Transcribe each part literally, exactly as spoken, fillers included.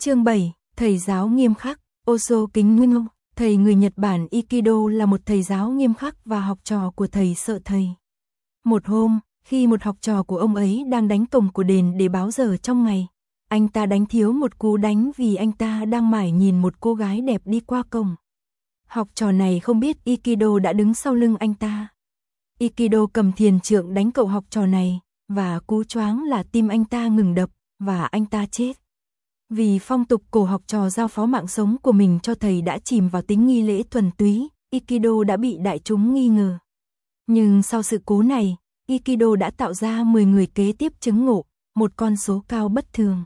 Chương bảy, thầy giáo nghiêm khắc, Osho kính nguyên. Thầy người Nhật Bản Ikido là một thầy giáo nghiêm khắc và học trò của thầy sợ thầy. Một hôm, khi một học trò của ông ấy đang đánh cổng của đền để báo giờ trong ngày, anh ta đánh thiếu một cú đánh vì anh ta đang mải nhìn một cô gái đẹp đi qua cổng. Học trò này không biết Ikido đã đứng sau lưng anh ta. Ikido cầm thiền trượng đánh cậu học trò này, và cú choáng là tim anh ta ngừng đập, và anh ta chết. Vì phong tục cổ học trò giao phó mạng sống của mình cho thầy đã chìm vào tính nghi lễ thuần túy, Ikido đã bị đại chúng nghi ngờ. Nhưng sau sự cố này, Ikido đã tạo ra mười người kế tiếp chứng ngộ, một con số cao bất thường.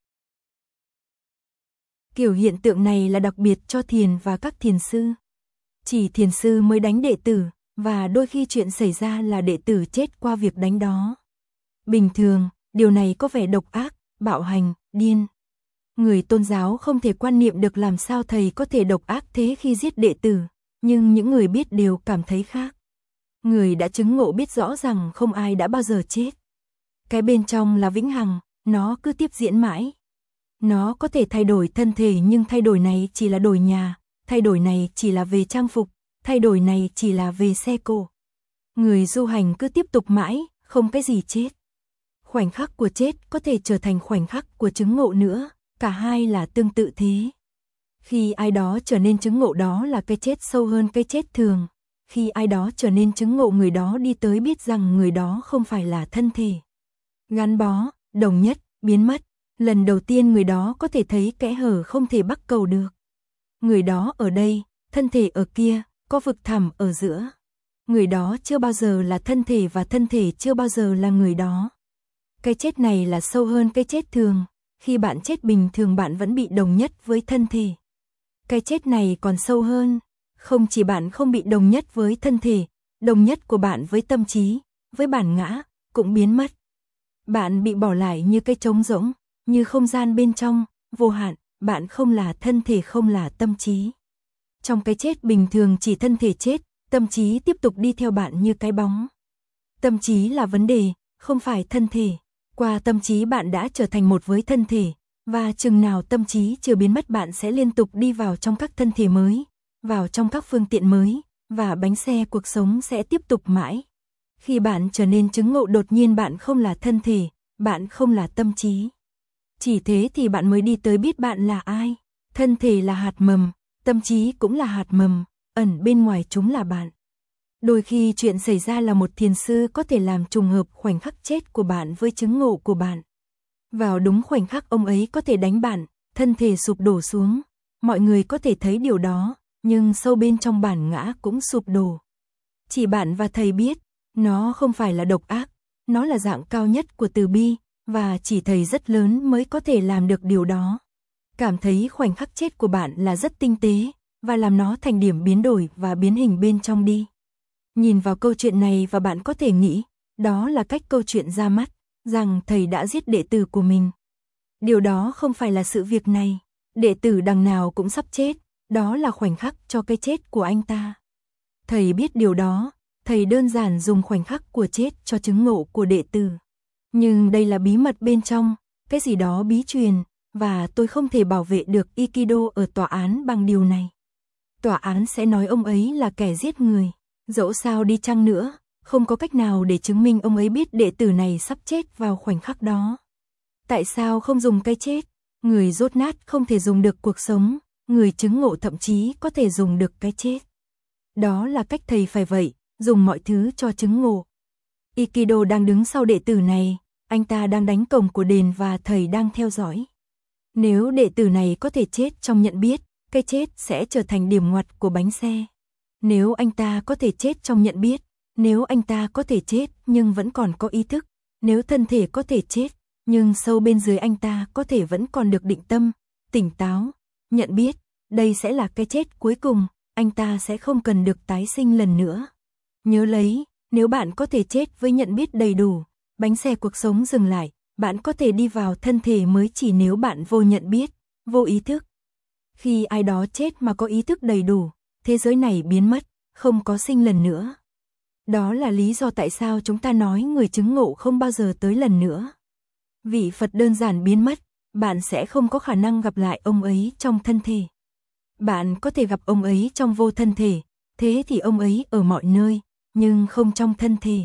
Kiểu hiện tượng này là đặc biệt cho thiền và các thiền sư. Chỉ thiền sư mới đánh đệ tử, và đôi khi chuyện xảy ra là đệ tử chết qua việc đánh đó. Bình thường, điều này có vẻ độc ác, bạo hành, điên. Người tôn giáo không thể quan niệm được làm sao thầy có thể độc ác thế khi giết đệ tử, nhưng những người biết đều cảm thấy khác. Người đã chứng ngộ biết rõ rằng không ai đã bao giờ chết. Cái bên trong là vĩnh hằng, nó cứ tiếp diễn mãi. Nó có thể thay đổi thân thể nhưng thay đổi này chỉ là đổi nhà, thay đổi này chỉ là về trang phục, thay đổi này chỉ là về xe cộ. Người du hành cứ tiếp tục mãi, không cái gì chết. Khoảnh khắc của chết có thể trở thành khoảnh khắc của chứng ngộ nữa, cả hai là tương tự thế. Khi ai đó trở nên chứng ngộ đó là cái chết sâu hơn cái chết thường. Khi ai đó trở nên chứng ngộ người đó đi tới biết rằng người đó không phải là thân thể. Gắn bó, đồng nhất, biến mất. Lần đầu tiên người đó có thể thấy kẽ hở không thể bắt cầu được. Người đó ở đây, thân thể ở kia, có vực thẳm ở giữa. Người đó chưa bao giờ là thân thể và thân thể chưa bao giờ là người đó. Cái chết này là sâu hơn cái chết thường. Khi bạn chết bình thường bạn vẫn bị đồng nhất với thân thể. Cái chết này còn sâu hơn. Không chỉ bạn không bị đồng nhất với thân thể, đồng nhất của bạn với tâm trí, với bản ngã, cũng biến mất. Bạn bị bỏ lại như cái trống rỗng, như không gian bên trong, vô hạn, bạn không là thân thể không là tâm trí. Trong cái chết bình thường chỉ thân thể chết, tâm trí tiếp tục đi theo bạn như cái bóng. Tâm trí là vấn đề, không phải thân thể. Qua tâm trí bạn đã trở thành một với thân thể, và chừng nào tâm trí chưa biến mất bạn sẽ liên tục đi vào trong các thân thể mới, vào trong các phương tiện mới, và bánh xe cuộc sống sẽ tiếp tục mãi. Khi bạn trở nên chứng ngộ đột nhiên bạn không là thân thể, bạn không là tâm trí. Chỉ thế thì bạn mới đi tới biết bạn là ai. Thân thể là hạt mầm, tâm trí cũng là hạt mầm, ẩn bên ngoài chúng là bạn. Đôi khi chuyện xảy ra là một thiền sư có thể làm trùng hợp khoảnh khắc chết của bạn với chứng ngộ của bạn. Vào đúng khoảnh khắc ông ấy có thể đánh bạn, thân thể sụp đổ xuống. Mọi người có thể thấy điều đó, nhưng sâu bên trong bản ngã cũng sụp đổ. Chỉ bạn và thầy biết, nó không phải là độc ác, nó là dạng cao nhất của từ bi, và chỉ thầy rất lớn mới có thể làm được điều đó. Cảm thấy khoảnh khắc chết của bạn là rất tinh tế, và làm nó thành điểm biến đổi và biến hình bên trong đi. Nhìn vào câu chuyện này và bạn có thể nghĩ, đó là cách câu chuyện ra mắt, rằng thầy đã giết đệ tử của mình. Điều đó không phải là sự việc này, đệ tử đằng nào cũng sắp chết, đó là khoảnh khắc cho cái chết của anh ta. Thầy biết điều đó, thầy đơn giản dùng khoảnh khắc của chết cho chứng ngộ của đệ tử. Nhưng đây là bí mật bên trong, cái gì đó bí truyền, và tôi không thể bảo vệ được Ikido ở tòa án bằng điều này. Tòa án sẽ nói ông ấy là kẻ giết người. Dẫu sao đi chăng nữa, không có cách nào để chứng minh ông ấy biết đệ tử này sắp chết vào khoảnh khắc đó. Tại sao không dùng cái chết? Người dốt nát không thể dùng được cuộc sống, người chứng ngộ thậm chí có thể dùng được cái chết. Đó là cách thầy phải vậy, dùng mọi thứ cho chứng ngộ. Ikido đang đứng sau đệ tử này, anh ta đang đánh cổng của đền và thầy đang theo dõi. Nếu đệ tử này có thể chết trong nhận biết, cái chết sẽ trở thành điểm ngoặt của bánh xe. Nếu anh ta có thể chết trong nhận biết, nếu anh ta có thể chết nhưng vẫn còn có ý thức, nếu thân thể có thể chết, nhưng sâu bên dưới anh ta có thể vẫn còn được định tâm, tỉnh táo, nhận biết, đây sẽ là cái chết cuối cùng, anh ta sẽ không cần được tái sinh lần nữa. Nhớ lấy, nếu bạn có thể chết với nhận biết đầy đủ, bánh xe cuộc sống dừng lại, bạn có thể đi vào thân thể mới chỉ nếu bạn vô nhận biết, vô ý thức. Khi ai đó chết mà có ý thức đầy đủ, thế giới này biến mất, không có sinh lần nữa. Đó là lý do tại sao chúng ta nói người chứng ngộ không bao giờ tới lần nữa. Vị Phật đơn giản biến mất, bạn sẽ không có khả năng gặp lại ông ấy trong thân thể. Bạn có thể gặp ông ấy trong vô thân thể, thế thì ông ấy ở mọi nơi, nhưng không trong thân thể.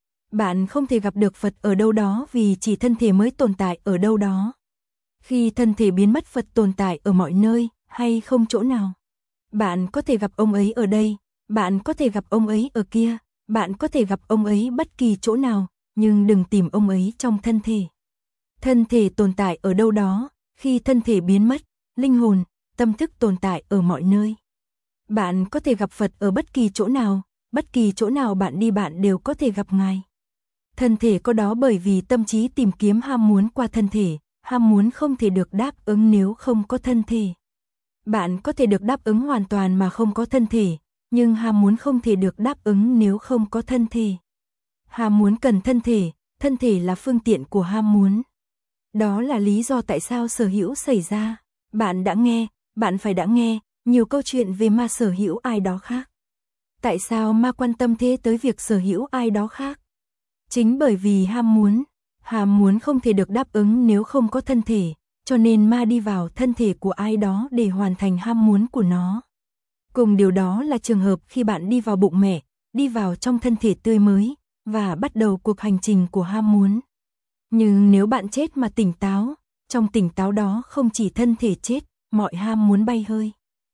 Bạn không thể gặp được Phật ở đâu đó vì chỉ thân thể mới tồn tại ở đâu đó. Khi thân thể biến mất, Phật tồn tại ở mọi nơi, hay không chỗ nào. Bạn có thể gặp ông ấy ở đây, bạn có thể gặp ông ấy ở kia, bạn có thể gặp ông ấy bất kỳ chỗ nào, nhưng đừng tìm ông ấy trong thân thể. Thân thể tồn tại ở đâu đó, khi thân thể biến mất, linh hồn, tâm thức tồn tại ở mọi nơi. Bạn có thể gặp Phật ở bất kỳ chỗ nào, bất kỳ chỗ nào bạn đi bạn đều có thể gặp Ngài. Thân thể có đó bởi vì tâm trí tìm kiếm ham muốn qua thân thể, ham muốn không thể được đáp ứng nếu không có thân thể. Bạn có thể được đáp ứng hoàn toàn mà không có thân thể, nhưng ham muốn không thể được đáp ứng nếu không có thân thể. Ham muốn cần thân thể, thân thể là phương tiện của ham muốn. Đó là lý do tại sao sở hữu xảy ra. Bạn đã nghe, bạn phải đã nghe, nhiều câu chuyện về ma sở hữu ai đó khác. Tại sao ma quan tâm thế tới việc sở hữu ai đó khác? Chính bởi vì ham muốn. Ham muốn không thể được đáp ứng nếu không có thân thể, cho nên ma đi vào thân thể của ai đó để hoàn thành ham muốn của nó. Cùng điều đó là trường hợp khi bạn đi vào bụng mẹ, đi vào trong thân thể tươi mới, và bắt đầu cuộc hành trình của ham muốn. Nhưng nếu bạn chết mà tỉnh táo, trong tỉnh táo đó không chỉ thân thể chết, mọi ham muốn bay hơi.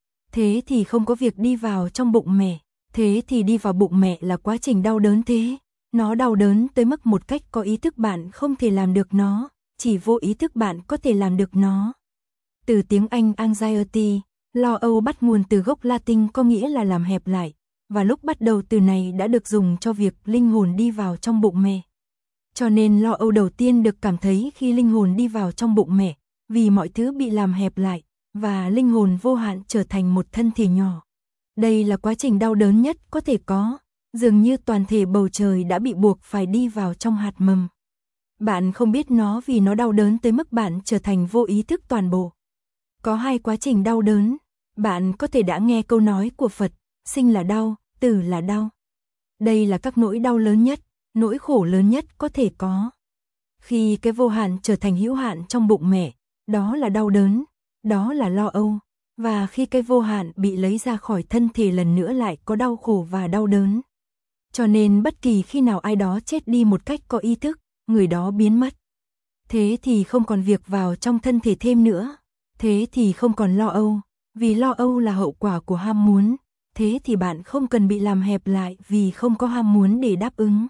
Thế thì không có việc đi vào trong bụng mẹ, thế thì đi vào bụng mẹ là quá trình đau đớn thế. Nó đau đớn tới mức một cách có ý thức bạn không thể làm được nó, chỉ vô ý thức bạn có thể làm được nó. Từ tiếng Anh anxiety, lo âu bắt nguồn từ gốc Latin có nghĩa là làm hẹp lại, và lúc bắt đầu từ này đã được dùng cho việc linh hồn đi vào trong bụng mẹ. Cho nên lo âu đầu tiên được cảm thấy khi linh hồn đi vào trong bụng mẹ, vì mọi thứ bị làm hẹp lại, và linh hồn vô hạn trở thành một thân thể nhỏ. Đây là quá trình đau đớn nhất có thể có, dường như toàn thể bầu trời đã bị buộc phải đi vào trong hạt mầm. Bạn không biết nó vì nó đau đớn tới mức bạn trở thành vô ý thức toàn bộ. Có hai quá trình đau đớn, bạn có thể đã nghe câu nói của Phật, sinh là đau, tử là đau. Đây là các nỗi đau lớn nhất, nỗi khổ lớn nhất có thể có. Khi cái vô hạn trở thành hữu hạn trong bụng mẹ, đó là đau đớn, đó là lo âu. Và khi cái vô hạn bị lấy ra khỏi thân thể lần nữa lại có đau khổ và đau đớn. Cho nên bất kỳ khi nào ai đó chết đi một cách có ý thức, người đó biến mất. Thế thì không còn việc vào trong thân thể thêm nữa. Thế thì không còn lo âu, vì lo âu là hậu quả của ham muốn. Thế thì bạn không cần bị làm hẹp lại vì không có ham muốn để đáp ứng.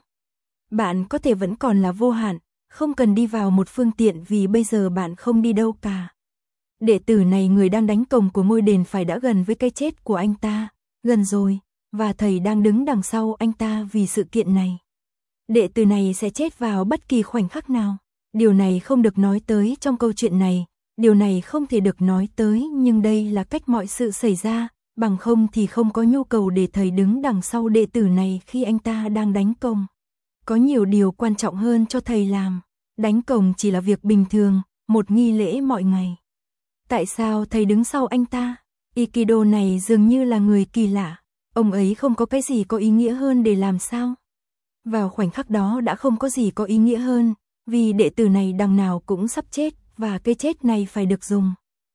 Bạn có thể vẫn còn là vô hạn, không cần đi vào một phương tiện vì bây giờ bạn không đi đâu cả. Đệ tử này người đang đánh cồng của ngôi đền phải đã gần với cái chết của anh ta, gần rồi, và thầy đang đứng đằng sau anh ta vì sự kiện này. Đệ tử này sẽ chết vào bất kỳ khoảnh khắc nào. Điều này không được nói tới trong câu chuyện này, điều này không thể được nói tới nhưng đây là cách mọi sự xảy ra, bằng không thì không có nhu cầu để thầy đứng đằng sau đệ tử này khi anh ta đang đánh cồng. Có nhiều điều quan trọng hơn cho thầy làm, đánh cồng chỉ là việc bình thường, một nghi lễ mọi ngày. Tại sao thầy đứng sau anh ta? Ikido này dường như là người kỳ lạ, ông ấy không có cái gì có ý nghĩa hơn để làm sao? Vào khoảnh khắc đó đã không có gì có ý nghĩa hơn, vì đệ tử này đằng nào cũng sắp chết, và cái chết này phải được dùng.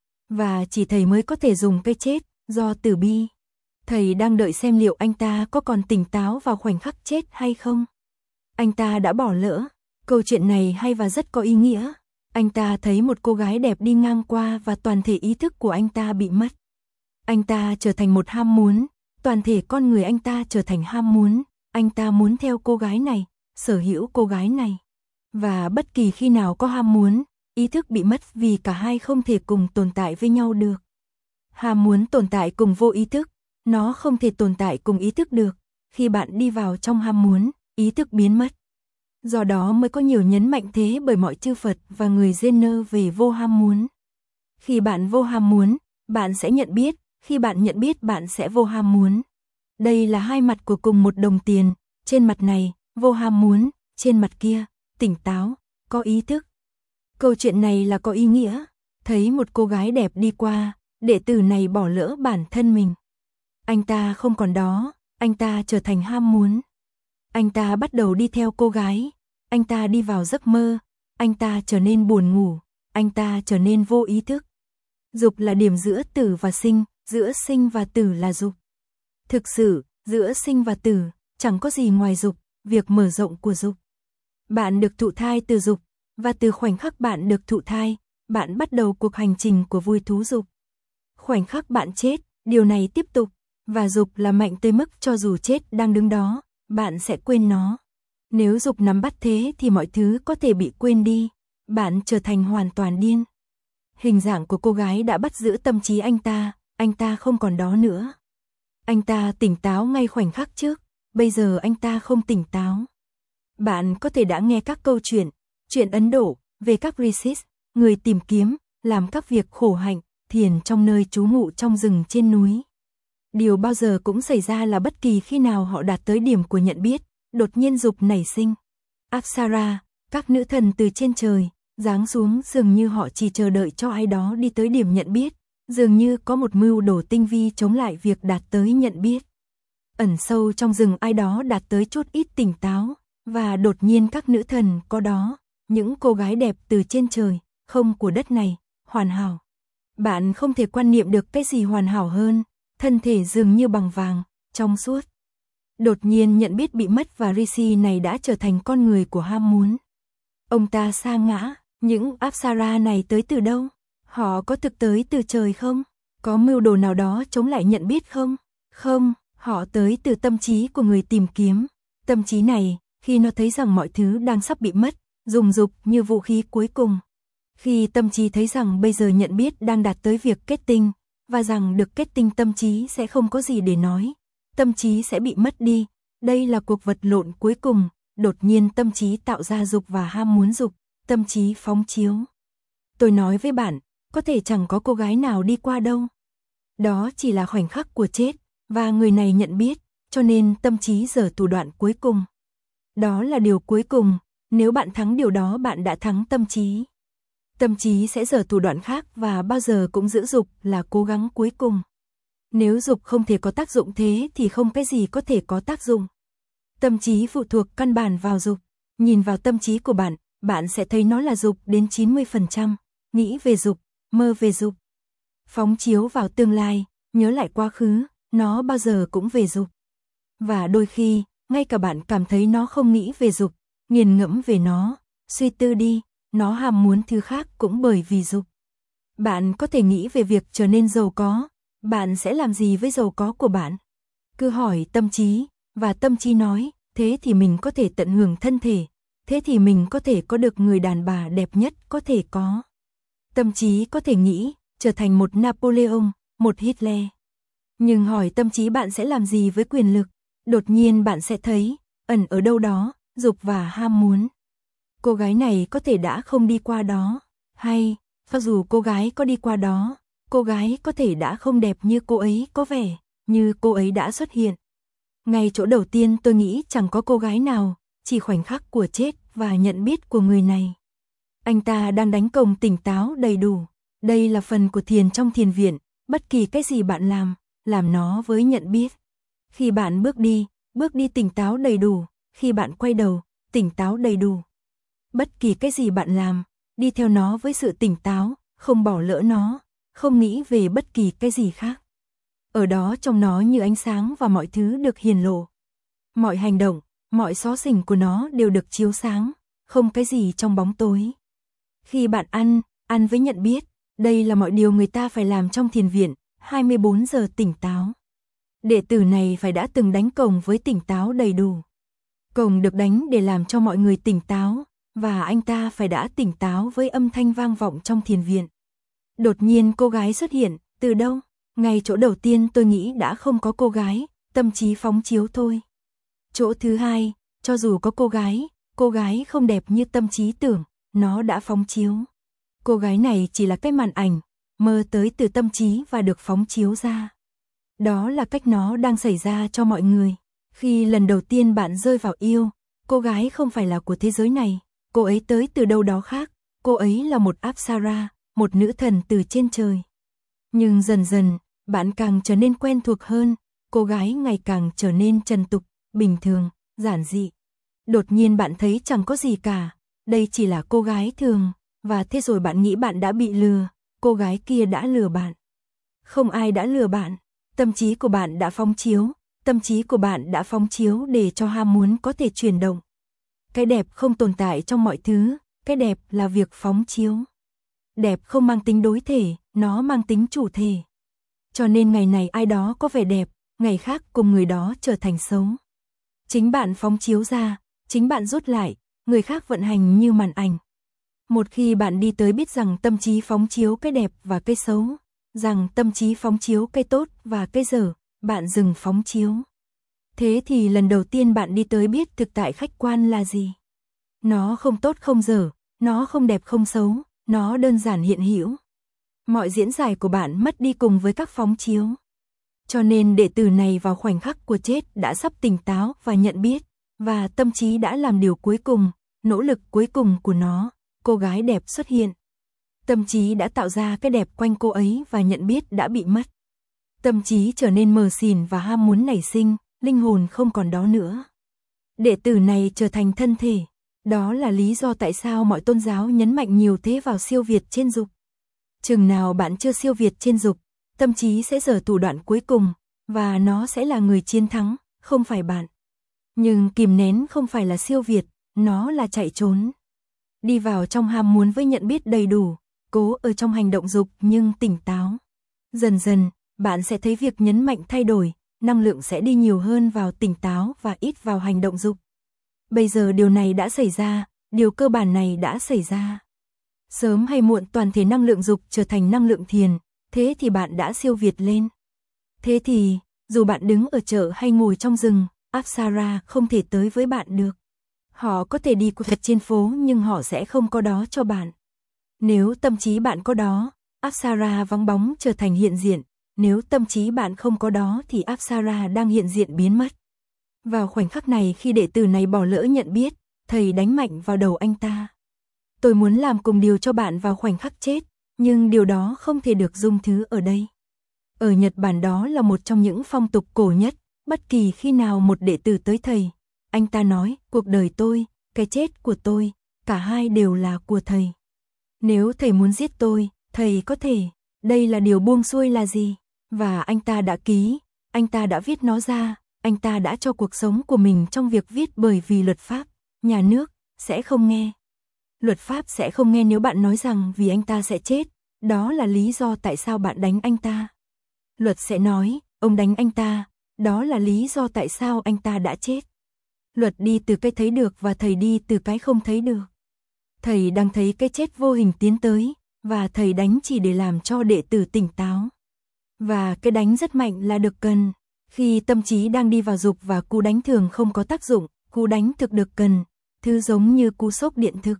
Và chỉ thầy mới có thể dùng cái chết, do từ bi. Thầy đang đợi xem liệu anh ta có còn tỉnh táo vào khoảnh khắc chết hay không. Anh ta đã bỏ lỡ. Câu chuyện này hay và rất có ý nghĩa. Anh ta thấy một cô gái đẹp đi ngang qua và toàn thể ý thức của anh ta bị mất. Anh ta trở thành một ham muốn, toàn thể con người anh ta trở thành ham muốn. Anh ta muốn theo cô gái này, sở hữu cô gái này. Và bất kỳ khi nào có ham muốn, ý thức bị mất vì cả hai không thể cùng tồn tại với nhau được. Ham muốn tồn tại cùng vô ý thức, nó không thể tồn tại cùng ý thức được. Khi bạn đi vào trong ham muốn, ý thức biến mất. Do đó mới có nhiều nhấn mạnh thế bởi mọi chư Phật và người Zen về vô ham muốn. Khi bạn vô ham muốn, bạn sẽ nhận biết, khi bạn nhận biết bạn sẽ vô ham muốn. Đây là hai mặt của cùng một đồng tiền, trên mặt này, vô ham muốn, trên mặt kia, tỉnh táo, có ý thức. Câu chuyện này là có ý nghĩa, thấy một cô gái đẹp đi qua, đệ tử này bỏ lỡ bản thân mình. Anh ta không còn đó, anh ta trở thành ham muốn. Anh ta bắt đầu đi theo cô gái, anh ta đi vào giấc mơ, anh ta trở nên buồn ngủ, anh ta trở nên vô ý thức. Dục là điểm giữa tử và sinh, giữa sinh và tử là dục. Thực sự, giữa sinh và tử, chẳng có gì ngoài dục, việc mở rộng của dục. Bạn được thụ thai từ dục, và từ khoảnh khắc bạn được thụ thai, bạn bắt đầu cuộc hành trình của vui thú dục. Khoảnh khắc bạn chết, điều này tiếp tục, và dục là mạnh tới mức cho dù chết đang đứng đó, bạn sẽ quên nó. Nếu dục nắm bắt thế thì mọi thứ có thể bị quên đi, bạn trở thành hoàn toàn điên. Hình dạng của cô gái đã bắt giữ tâm trí anh ta, anh ta không còn đó nữa. Anh ta tỉnh táo ngay khoảnh khắc trước, bây giờ anh ta không tỉnh táo. Bạn có thể đã nghe các câu chuyện, chuyện Ấn Độ, về các rishis, người tìm kiếm, làm các việc khổ hạnh, thiền trong nơi trú ngụ trong rừng trên núi. Điều bao giờ cũng xảy ra là bất kỳ khi nào họ đạt tới điểm của nhận biết, đột nhiên dục nảy sinh. Apsara, các nữ thần từ trên trời, giáng xuống dường như họ chỉ chờ đợi cho ai đó đi tới điểm nhận biết, dường như có một mưu đồ tinh vi chống lại việc đạt tới nhận biết. Ẩn sâu trong rừng ai đó đạt tới chút ít tỉnh táo, và đột nhiên các nữ thần có đó, những cô gái đẹp từ trên trời, không của đất này, hoàn hảo. Bạn không thể quan niệm được cái gì hoàn hảo hơn, thân thể dường như bằng vàng, trong suốt. Đột nhiên nhận biết bị mất và Rishi này đã trở thành con người của ham muốn. Ông ta sa ngã, những Apsara này tới từ đâu? Họ có thực tới từ trời không? Có mưu đồ nào đó chống lại nhận biết không? Không, họ tới từ tâm trí của người tìm kiếm. Tâm trí này, khi nó thấy rằng mọi thứ đang sắp bị mất, dùng dục như vũ khí cuối cùng. Khi tâm trí thấy rằng bây giờ nhận biết đang đạt tới việc kết tinh, và rằng được kết tinh tâm trí sẽ không có gì để nói, tâm trí sẽ bị mất đi, đây là cuộc vật lộn cuối cùng, đột nhiên tâm trí tạo ra dục và ham muốn dục, tâm trí phóng chiếu. Tôi nói với bạn, có thể chẳng có cô gái nào đi qua đâu. Đó chỉ là khoảnh khắc của chết, và người này nhận biết, cho nên tâm trí giở thủ đoạn cuối cùng. Đó là điều cuối cùng, nếu bạn thắng điều đó bạn đã thắng tâm trí. Tâm trí sẽ giở thủ đoạn khác và bao giờ cũng giữ dục là cố gắng cuối cùng. Nếu dục không thể có tác dụng thế thì không cái gì có thể có tác dụng. Tâm trí phụ thuộc căn bản vào dục. Nhìn vào tâm trí của bạn, bạn sẽ thấy nó là dục đến chín mươi phần trăm. Nghĩ về dục, mơ về dục. Phóng chiếu vào tương lai, nhớ lại quá khứ, nó bao giờ cũng về dục. Và đôi khi, ngay cả bạn cảm thấy nó không nghĩ về dục, nghiền ngẫm về nó, suy tư đi, nó ham muốn thứ khác cũng bởi vì dục. Bạn có thể nghĩ về việc trở nên giàu có, bạn sẽ làm gì với giàu có của bạn? Cứ hỏi tâm trí, và tâm trí nói, thế thì mình có thể tận hưởng thân thể, thế thì mình có thể có được người đàn bà đẹp nhất có thể có. Tâm trí có thể nghĩ, trở thành một Napoleon, một Hitler. Nhưng hỏi tâm trí bạn sẽ làm gì với quyền lực, đột nhiên bạn sẽ thấy, ẩn ở đâu đó, dục và ham muốn. Cô gái này có thể đã không đi qua đó, hay, cho dù cô gái có đi qua đó, cô gái có thể đã không đẹp như cô ấy có vẻ, như cô ấy đã xuất hiện. Ngay chỗ đầu tiên tôi nghĩ chẳng có cô gái nào, chỉ khoảnh khắc của chết và nhận biết của người này. Anh ta đang đánh cồng tỉnh táo đầy đủ. Đây là phần của thiền trong thiền viện, bất kỳ cái gì bạn làm, làm nó với nhận biết. Khi bạn bước đi, bước đi tỉnh táo đầy đủ, khi bạn quay đầu, tỉnh táo đầy đủ. Bất kỳ cái gì bạn làm, đi theo nó với sự tỉnh táo, không bỏ lỡ nó, không nghĩ về bất kỳ cái gì khác. Ở đó trong nó như ánh sáng và mọi thứ được hiển lộ. Mọi hành động, mọi xó xỉnh của nó đều được chiếu sáng, không cái gì trong bóng tối. Khi bạn ăn, ăn với nhận biết, đây là mọi điều người ta phải làm trong thiền viện, hai mươi bốn giờ tỉnh táo. Đệ tử này phải đã từng đánh cồng với tỉnh táo đầy đủ. Cồng được đánh để làm cho mọi người tỉnh táo, và anh ta phải đã tỉnh táo với âm thanh vang vọng trong thiền viện. Đột nhiên cô gái xuất hiện, từ đâu? Ngay chỗ đầu tiên tôi nghĩ đã không có cô gái, tâm trí phóng chiếu thôi. Chỗ thứ hai, cho dù có cô gái, cô gái không đẹp như tâm trí tưởng, nó đã phóng chiếu. Cô gái này chỉ là cái màn ảnh, mơ tới từ tâm trí và được phóng chiếu ra. Đó là cách nó đang xảy ra cho mọi người. Khi lần đầu tiên bạn rơi vào yêu, cô gái không phải là của thế giới này, cô ấy tới từ đâu đó khác, cô ấy là một Apsara, một nữ thần từ trên trời. Nhưng dần dần, bạn càng trở nên quen thuộc hơn, cô gái ngày càng trở nên trần tục, bình thường, giản dị. Đột nhiên bạn thấy chẳng có gì cả, đây chỉ là cô gái thường, và thế rồi bạn nghĩ bạn đã bị lừa, cô gái kia đã lừa bạn. Không ai đã lừa bạn, tâm trí của bạn đã phóng chiếu, tâm trí của bạn đã phóng chiếu để cho ham muốn có thể chuyển động. Cái đẹp không tồn tại trong mọi thứ, cái đẹp là việc phóng chiếu. Đẹp không mang tính đối thể, nó mang tính chủ thể. Cho nên ngày này ai đó có vẻ đẹp, ngày khác cùng người đó trở thành xấu. Chính bạn phóng chiếu ra, chính bạn rút lại, người khác vận hành như màn ảnh. Một khi bạn đi tới biết rằng tâm trí phóng chiếu cái đẹp và cái xấu, rằng tâm trí phóng chiếu cái tốt và cái dở, bạn dừng phóng chiếu. Thế thì lần đầu tiên bạn đi tới biết thực tại khách quan là gì. Nó không tốt không dở, nó không đẹp không xấu, nó đơn giản hiện hữu. Mọi diễn giải của bạn mất đi cùng với các phóng chiếu. Cho nên đệ tử này vào khoảnh khắc của chết đã sắp tỉnh táo và nhận biết, và tâm trí đã làm điều cuối cùng, nỗ lực cuối cùng của nó, cô gái đẹp xuất hiện. Tâm trí đã tạo ra cái đẹp quanh cô ấy và nhận biết đã bị mất. Tâm trí trở nên mờ xỉn và ham muốn nảy sinh, linh hồn không còn đó nữa. Đệ tử này trở thành thân thể. Đó là lý do tại sao mọi tôn giáo nhấn mạnh nhiều thế vào siêu việt trên dục. Chừng nào bạn chưa siêu việt trên dục, tâm trí sẽ giở thủ đoạn cuối cùng, và nó sẽ là người chiến thắng, không phải bạn. Nhưng kìm nén không phải là siêu việt, nó là chạy trốn. Đi vào trong ham muốn với nhận biết đầy đủ, cố ở trong hành động dục nhưng tỉnh táo. Dần dần, bạn sẽ thấy việc nhấn mạnh thay đổi, năng lượng sẽ đi nhiều hơn vào tỉnh táo và ít vào hành động dục. Bây giờ điều này đã xảy ra, điều cơ bản này đã xảy ra. Sớm hay muộn toàn thể năng lượng dục trở thành năng lượng thiền, thế thì bạn đã siêu việt lên. Thế thì, dù bạn đứng ở chợ hay ngồi trong rừng, Apsara không thể tới với bạn được. Họ có thể đi thật trên phố nhưng họ sẽ không có đó cho bạn. Nếu tâm trí bạn có đó, Apsara vắng bóng trở thành hiện diện. Nếu tâm trí bạn không có đó thì Apsara đang hiện diện biến mất. Vào khoảnh khắc này khi đệ tử này bỏ lỡ nhận biết, thầy đánh mạnh vào đầu anh ta. Tôi muốn làm cùng điều cho bạn vào khoảnh khắc chết, nhưng điều đó không thể được dung thứ ở đây. Ở Nhật Bản đó là một trong những phong tục cổ nhất, bất kỳ khi nào một đệ tử tới thầy, anh ta nói, cuộc đời tôi, cái chết của tôi, cả hai đều là của thầy. Nếu thầy muốn giết tôi, thầy có thể, đây là điều buông xuôi là gì? Và anh ta đã ký, anh ta đã viết nó ra, anh ta đã cho cuộc sống của mình trong việc viết bởi vì luật pháp, nhà nước, sẽ không nghe. Luật pháp sẽ không nghe nếu bạn nói rằng vì anh ta sẽ chết, đó là lý do tại sao bạn đánh anh ta. Luật sẽ nói, ông đánh anh ta, đó là lý do tại sao anh ta đã chết. Luật đi từ cái thấy được và thầy đi từ cái không thấy được. Thầy đang thấy cái chết vô hình tiến tới, và thầy đánh chỉ để làm cho đệ tử tỉnh táo. Và cái đánh rất mạnh là được cần. Khi tâm trí đang đi vào dục và cú đánh thường không có tác dụng, cú đánh thực được cần, thứ giống như cú sốc điện thực.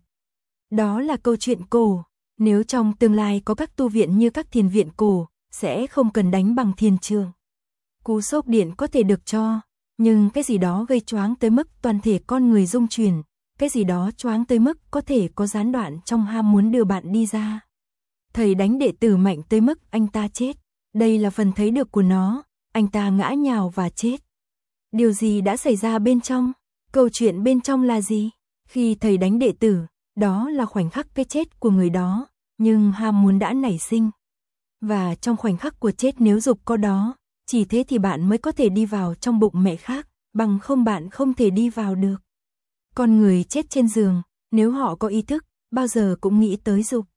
Đó là câu chuyện cổ. Nếu trong tương lai có các tu viện như các thiền viện cổ, sẽ không cần đánh bằng thiền trường. Cú sốc điện có thể được cho, nhưng cái gì đó gây choáng tới mức toàn thể con người rung chuyển, cái gì đó choáng tới mức có thể có gián đoạn trong ham muốn đưa bạn đi ra. Thầy đánh đệ tử mạnh tới mức anh ta chết. Đây là phần thấy được của nó, anh ta ngã nhào và chết. Điều gì đã xảy ra bên trong? Câu chuyện bên trong là gì? Khi thầy đánh đệ tử, đó là khoảnh khắc cái chết của người đó, nhưng ham muốn đã nảy sinh. Và trong khoảnh khắc của chết nếu dục có đó, chỉ thế thì bạn mới có thể đi vào trong bụng mẹ khác, bằng không bạn không thể đi vào được. Con người chết trên giường, nếu họ có ý thức, bao giờ cũng nghĩ tới dục.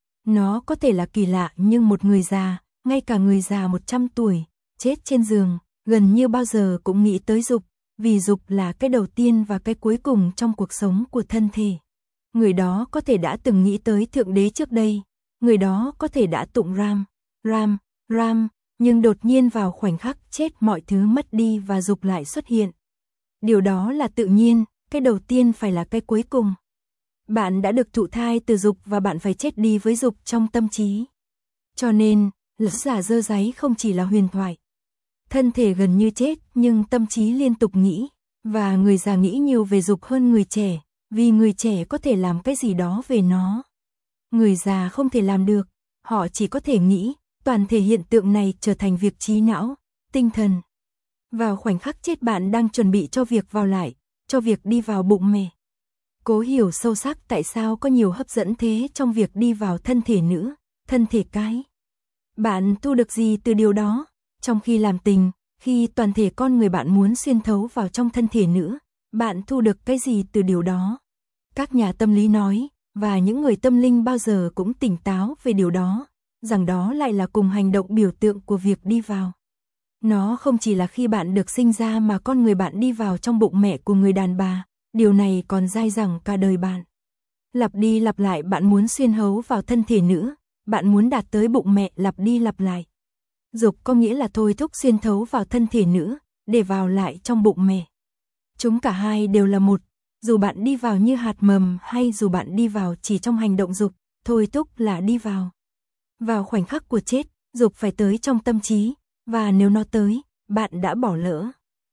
Nó có thể là kỳ lạ nhưng một người già, ngay cả người già một trăm tuổi, chết trên giường, gần như bao giờ cũng nghĩ tới dục, vì dục là cái đầu tiên và cái cuối cùng trong cuộc sống của thân thể. Người đó có thể đã từng nghĩ tới Thượng Đế trước đây, người đó có thể đã tụng Ram, Ram, Ram, nhưng đột nhiên vào khoảnh khắc chết mọi thứ mất đi và dục lại xuất hiện. Điều đó là tự nhiên, cái đầu tiên phải là cái cuối cùng. Bạn đã được thụ thai từ dục và bạn phải chết đi với dục trong tâm trí. Cho nên, lật giả dơ dáy không chỉ là huyền thoại. Thân thể gần như chết nhưng tâm trí liên tục nghĩ, và người già nghĩ nhiều về dục hơn người trẻ, vì người trẻ có thể làm cái gì đó về nó. Người già không thể làm được, họ chỉ có thể nghĩ, toàn thể hiện tượng này trở thành việc trí não, tinh thần. Vào khoảnh khắc chết bạn đang chuẩn bị cho việc vào lại, cho việc đi vào bụng mẹ. Cố hiểu sâu sắc tại sao có nhiều hấp dẫn thế trong việc đi vào thân thể nữ, thân thể cái. Bạn thu được gì từ điều đó? Trong khi làm tình, khi toàn thể con người bạn muốn xuyên thấu vào trong thân thể nữ, bạn thu được cái gì từ điều đó? Các nhà tâm lý nói, và những người tâm linh bao giờ cũng tỉnh táo về điều đó, rằng đó lại là cùng hành động biểu tượng của việc đi vào. Nó không chỉ là khi bạn được sinh ra mà con người bạn đi vào trong bụng mẹ của người đàn bà, điều này còn dai dẳng cả đời bạn. Lặp đi lặp lại bạn muốn xuyên hấu vào thân thể nữ, bạn muốn đạt tới bụng mẹ lặp đi lặp lại. Dục có nghĩa là thôi thúc xuyên thấu vào thân thể nữ, để vào lại trong bụng mẹ. Chúng cả hai đều là một, dù bạn đi vào như hạt mầm hay dù bạn đi vào chỉ trong hành động dục, thôi thúc là đi vào. Vào khoảnh khắc của chết, dục phải tới trong tâm trí, và nếu nó tới, bạn đã bỏ lỡ.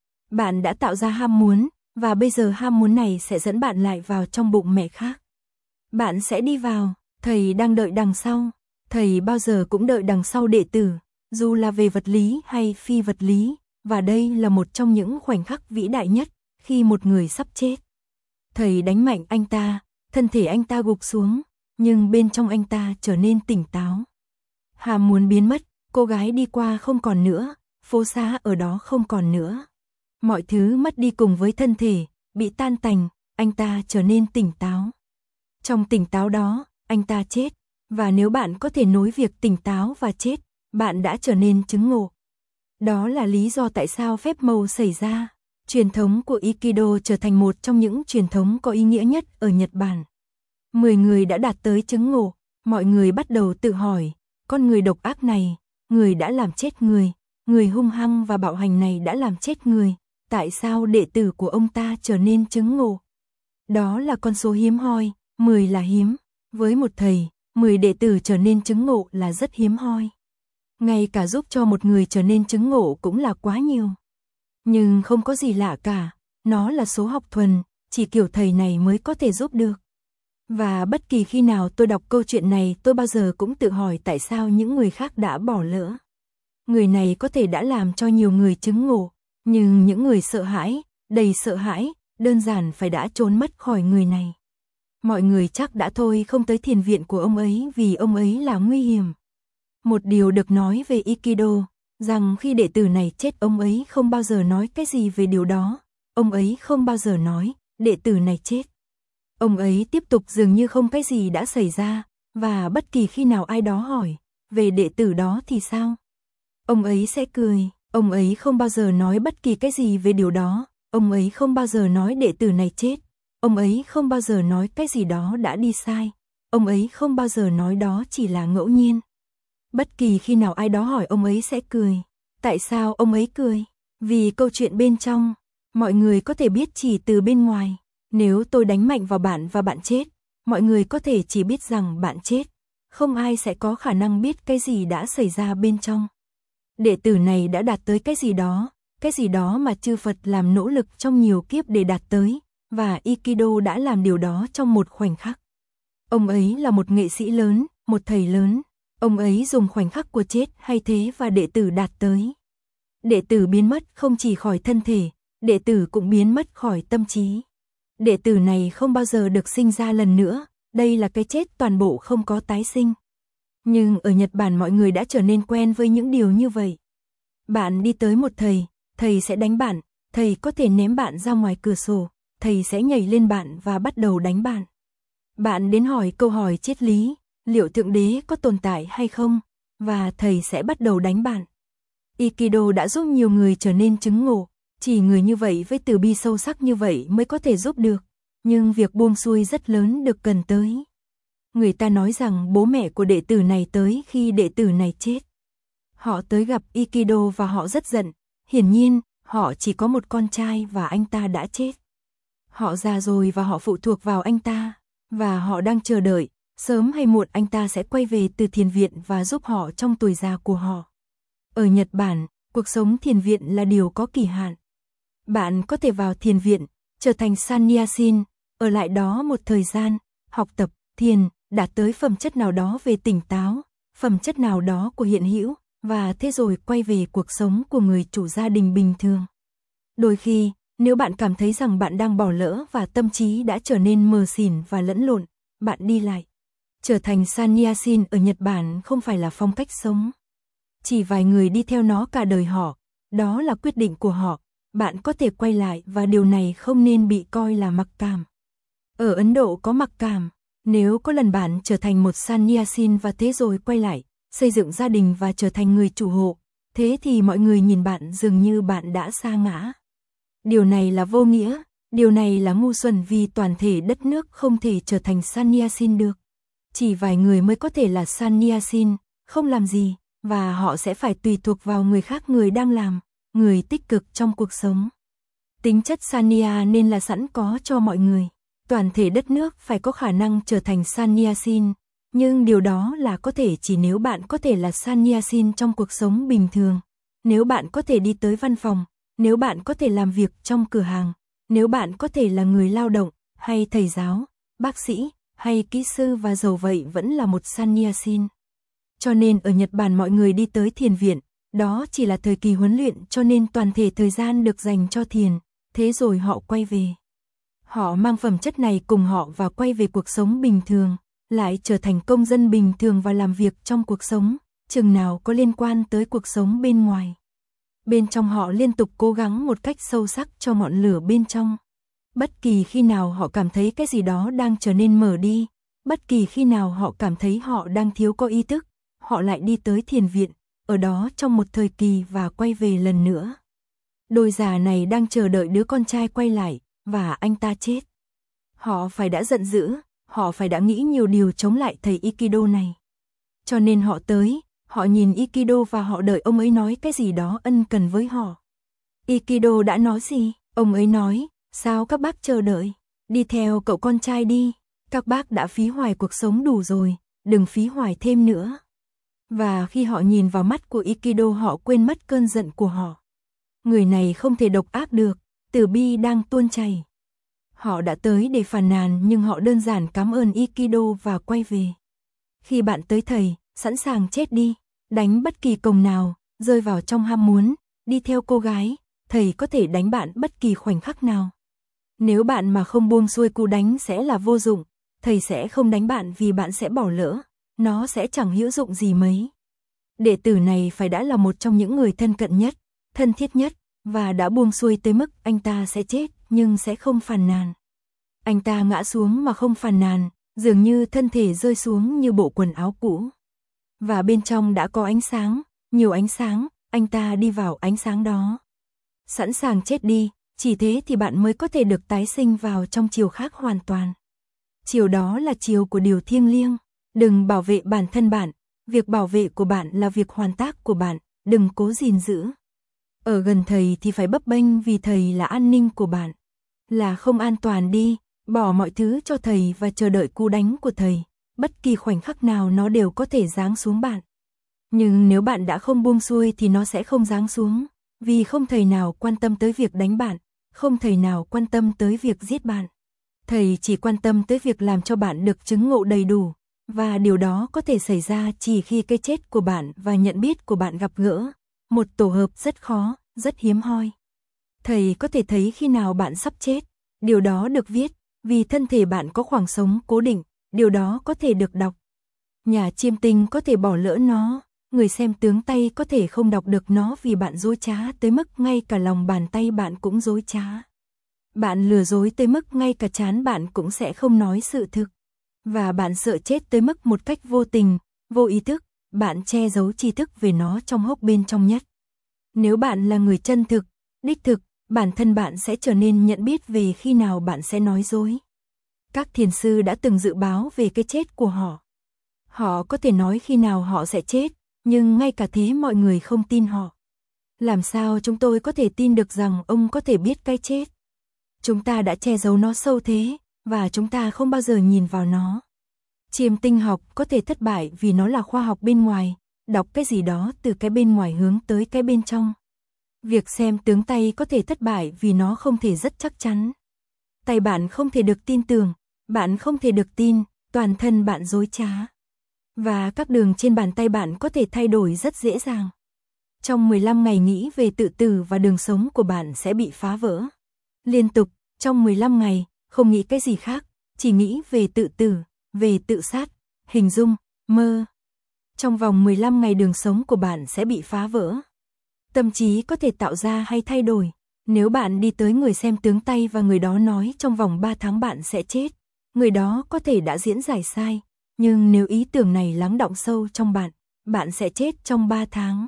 Bạn đã tạo ra ham muốn, và bây giờ ham muốn này sẽ dẫn bạn lại vào trong bụng mẹ khác. Bạn sẽ đi vào, thầy đang đợi đằng sau, thầy bao giờ cũng đợi đằng sau đệ tử, dù là về vật lý hay phi vật lý, và đây là một trong những khoảnh khắc vĩ đại nhất, khi một người sắp chết. Thầy đánh mạnh anh ta, thân thể anh ta gục xuống, nhưng bên trong anh ta trở nên tỉnh táo. Ham muốn biến mất, cô gái đi qua không còn nữa, phố xá ở đó không còn nữa. Mọi thứ mất đi cùng với thân thể, bị tan tành, anh ta trở nên tỉnh táo. Trong tỉnh táo đó, anh ta chết, và nếu bạn có thể nối việc tỉnh táo và chết, bạn đã trở nên chứng ngộ. Đó là lý do tại sao phép màu xảy ra. Truyền thống của Aikido trở thành một trong những truyền thống có ý nghĩa nhất ở Nhật Bản. Mười người đã đạt tới chứng ngộ, mọi người bắt đầu tự hỏi, con người độc ác này, người đã làm chết người, người hung hăng và bạo hành này đã làm chết người, tại sao đệ tử của ông ta trở nên chứng ngộ? Đó là con số hiếm hoi, mười là hiếm, với một thầy, mười đệ tử trở nên chứng ngộ là rất hiếm hoi. Ngay cả giúp cho một người trở nên chứng ngộ cũng là quá nhiều. Nhưng không có gì lạ cả, nó là số học thuần, chỉ kiểu thầy này mới có thể giúp được. Và bất kỳ khi nào tôi đọc câu chuyện này tôi bao giờ cũng tự hỏi tại sao những người khác đã bỏ lỡ. Người này có thể đã làm cho nhiều người chứng ngộ, nhưng những người sợ hãi, đầy sợ hãi, đơn giản phải đã trốn mất khỏi người này. Mọi người chắc đã thôi không tới thiền viện của ông ấy vì ông ấy là nguy hiểm. Một điều được nói về Aikido, rằng khi đệ tử này chết ông ấy không bao giờ nói cái gì về điều đó, ông ấy không bao giờ nói, đệ tử này chết. Ông ấy tiếp tục dường như không cái gì đã xảy ra, và bất kỳ khi nào ai đó hỏi, về đệ tử đó thì sao? Ông ấy sẽ cười, ông ấy không bao giờ nói bất kỳ cái gì về điều đó, ông ấy không bao giờ nói đệ tử này chết, ông ấy không bao giờ nói cái gì đó đã đi sai, ông ấy không bao giờ nói đó chỉ là ngẫu nhiên. Bất kỳ khi nào ai đó hỏi ông ấy sẽ cười. Tại sao ông ấy cười? Vì câu chuyện bên trong, mọi người có thể biết chỉ từ bên ngoài. Nếu tôi đánh mạnh vào bạn và bạn chết, mọi người có thể chỉ biết rằng bạn chết. Không ai sẽ có khả năng biết cái gì đã xảy ra bên trong. Đệ tử này đã đạt tới cái gì đó, cái gì đó mà chư Phật làm nỗ lực trong nhiều kiếp để đạt tới, và Aikido đã làm điều đó trong một khoảnh khắc. Ông ấy là một nghệ sĩ lớn, một thầy lớn. Ông ấy dùng khoảnh khắc của chết hay thế và đệ tử đạt tới. Đệ tử biến mất không chỉ khỏi thân thể, đệ tử cũng biến mất khỏi tâm trí. Đệ tử này không bao giờ được sinh ra lần nữa, đây là cái chết toàn bộ không có tái sinh. Nhưng ở Nhật Bản mọi người đã trở nên quen với những điều như vậy. Bạn đi tới một thầy, thầy sẽ đánh bạn, thầy có thể ném bạn ra ngoài cửa sổ, thầy sẽ nhảy lên bạn và bắt đầu đánh bạn. Bạn đến hỏi câu hỏi triết lý, liệu Thượng Đế có tồn tại hay không, và thầy sẽ bắt đầu đánh bạn. Aikido đã giúp nhiều người trở nên chứng ngộ, chỉ người như vậy với từ bi sâu sắc như vậy mới có thể giúp được, nhưng việc buông xuôi rất lớn được cần tới. Người ta nói rằng bố mẹ của đệ tử này tới khi đệ tử này chết. Họ tới gặp Aikido và họ rất giận, hiển nhiên, họ chỉ có một con trai và anh ta đã chết. Họ già rồi và họ phụ thuộc vào anh ta, và họ đang chờ đợi, sớm hay muộn anh ta sẽ quay về từ thiền viện và giúp họ trong tuổi già của họ. Ở Nhật Bản, cuộc sống thiền viện là điều có kỳ hạn. Bạn có thể vào thiền viện, trở thành sannyasin, ở lại đó một thời gian, học tập, thiền, đạt tới phẩm chất nào đó về tỉnh táo, phẩm chất nào đó của hiện hữu, và thế rồi quay về cuộc sống của người chủ gia đình bình thường. Đôi khi, Nếu bạn cảm thấy rằng bạn đang bỏ lỡ và tâm trí đã trở nên mờ xỉn và lẫn lộn, bạn đi lại. Trở thành Sannyasin ở Nhật Bản không phải là phong cách sống. Chỉ vài người đi theo nó cả đời họ, đó là quyết định của họ, bạn có thể quay lại và điều này không nên bị coi là mặc cảm. Ở Ấn Độ có mặc cảm, nếu có lần bạn trở thành một Sannyasin và thế rồi quay lại, xây dựng gia đình và trở thành người chủ hộ, thế thì mọi người nhìn bạn dường như bạn đã sa ngã. Điều này là vô nghĩa, điều này là ngu xuẩn vì toàn thể đất nước không thể trở thành Sannyasin được. Chỉ vài người mới có thể là Sannyasin, không làm gì, và họ sẽ phải tùy thuộc vào người khác, người đang làm, người tích cực trong cuộc sống. Tính chất Sanya nên là sẵn có cho mọi người. Toàn thể đất nước phải có khả năng trở thành Sannyasin, nhưng điều đó là có thể chỉ nếu bạn có thể là Sannyasin trong cuộc sống bình thường. Nếu bạn có thể đi tới văn phòng, nếu bạn có thể làm việc trong cửa hàng, nếu bạn có thể là người lao động, hay thầy giáo, bác sĩ, hay kỹ sư và dầu vậy vẫn là một Sannyasin. Cho nên ở Nhật Bản mọi người đi tới thiền viện, đó chỉ là thời kỳ huấn luyện cho nên toàn thể thời gian được dành cho thiền, thế rồi họ quay về. Họ mang phẩm chất này cùng họ và quay về cuộc sống bình thường, lại trở thành công dân bình thường và làm việc trong cuộc sống, chừng nào có liên quan tới cuộc sống bên ngoài. Bên trong họ liên tục cố gắng một cách sâu sắc cho ngọn lửa bên trong. Bất kỳ khi nào họ cảm thấy cái gì đó đang trở nên mở đi, bất kỳ khi nào họ cảm thấy họ đang thiếu có ý thức, họ lại đi tới thiền viện, ở đó trong một thời kỳ và quay về lần nữa. Đôi già này đang chờ đợi đứa con trai quay lại, và anh ta chết. Họ phải đã giận dữ, họ phải đã nghĩ nhiều điều chống lại thầy Ikido này. Cho nên họ tới, họ nhìn Ikido và họ đợi ông ấy nói cái gì đó ân cần với họ. Ikido đã nói gì? Ông ấy nói, sao các bác chờ đợi? Đi theo cậu con trai đi, các bác đã phí hoài cuộc sống đủ rồi, đừng phí hoài thêm nữa. Và khi họ nhìn vào mắt của Ikido họ quên mất cơn giận của họ. Người này không thể độc ác được, từ bi đang tuôn chảy. Họ đã tới để phàn nàn nhưng họ đơn giản cảm ơn Ikido và quay về. Khi bạn tới thầy, sẵn sàng chết đi, đánh bất kỳ còng nào, rơi vào trong ham muốn, đi theo cô gái, thầy có thể đánh bạn bất kỳ khoảnh khắc nào. Nếu bạn mà không buông xuôi cú đánh sẽ là vô dụng, thầy sẽ không đánh bạn vì bạn sẽ bỏ lỡ, nó sẽ chẳng hữu dụng gì mấy. Đệ tử này phải đã là một trong những người thân cận nhất, thân thiết nhất, và đã buông xuôi tới mức anh ta sẽ chết nhưng sẽ không phàn nàn. Anh ta ngã xuống mà không phàn nàn, dường như thân thể rơi xuống như bộ quần áo cũ. Và bên trong đã có ánh sáng, nhiều ánh sáng, anh ta đi vào ánh sáng đó. Sẵn sàng chết đi, chỉ thế thì bạn mới có thể được tái sinh vào trong chiều khác hoàn toàn. Chiều đó là chiều của điều thiêng liêng, đừng bảo vệ bản thân bạn, việc bảo vệ của bạn là việc hoàn tác của bạn, đừng cố gìn giữ. Ở gần thầy thì phải bấp bênh vì thầy là an ninh của bạn. Là không an toàn đi, bỏ mọi thứ cho thầy và chờ đợi cú đánh của thầy, bất kỳ khoảnh khắc nào nó đều có thể giáng xuống bạn. Nhưng nếu bạn đã không buông xuôi thì nó sẽ không giáng xuống, vì không thầy nào quan tâm tới việc đánh bạn, không thầy nào quan tâm tới việc giết bạn. Thầy chỉ quan tâm tới việc làm cho bạn được chứng ngộ đầy đủ, và điều đó có thể xảy ra chỉ khi cái chết của bạn và nhận biết của bạn gặp gỡ, một tổ hợp rất khó, rất hiếm hoi. Thầy có thể thấy khi nào bạn sắp chết, điều đó được viết, vì thân thể bạn có khoảng sống cố định, điều đó có thể được đọc. Nhà chiêm tinh có thể bỏ lỡ nó, người xem tướng tay có thể không đọc được nó vì bạn dối trá tới mức ngay cả lòng bàn tay bạn cũng dối trá. Bạn lừa dối tới mức ngay cả trán bạn cũng sẽ không nói sự thực. Và bạn sợ chết tới mức một cách vô tình, vô ý thức, bạn che giấu tri thức về nó trong hốc bên trong nhất. Nếu bạn là người chân thực, đích thực, bản thân bạn sẽ trở nên nhận biết về khi nào bạn sẽ nói dối. Các thiền sư đã từng dự báo về cái chết của họ. Họ có thể nói khi nào họ sẽ chết, nhưng ngay cả thế mọi người không tin họ. Làm sao chúng tôi có thể tin được rằng ông có thể biết cái chết? Chúng ta đã che giấu nó sâu thế, và chúng ta không bao giờ nhìn vào nó. Chiêm tinh học có thể thất bại vì nó là khoa học bên ngoài, đọc cái gì đó từ cái bên ngoài hướng tới cái bên trong. Việc xem tướng tay có thể thất bại vì nó không thể rất chắc chắn. Tay bạn không thể được tin tưởng, bạn không thể được tin, toàn thân bạn dối trá. Và các đường trên bàn tay bạn có thể thay đổi rất dễ dàng. Trong mười lăm ngày nghĩ về tự tử và đường sống của bạn sẽ bị phá vỡ. Liên tục, trong mười lăm ngày, không nghĩ cái gì khác, chỉ nghĩ về tự tử, về tự sát, hình dung, mơ. Trong vòng mười lăm ngày đường sống của bạn sẽ bị phá vỡ. Tâm trí có thể tạo ra hay thay đổi. Nếu bạn đi tới người xem tướng tay và người đó nói trong vòng ba tháng bạn sẽ chết, người đó có thể đã diễn giải sai, nhưng nếu ý tưởng này lắng đọng sâu trong bạn, bạn sẽ chết trong ba tháng.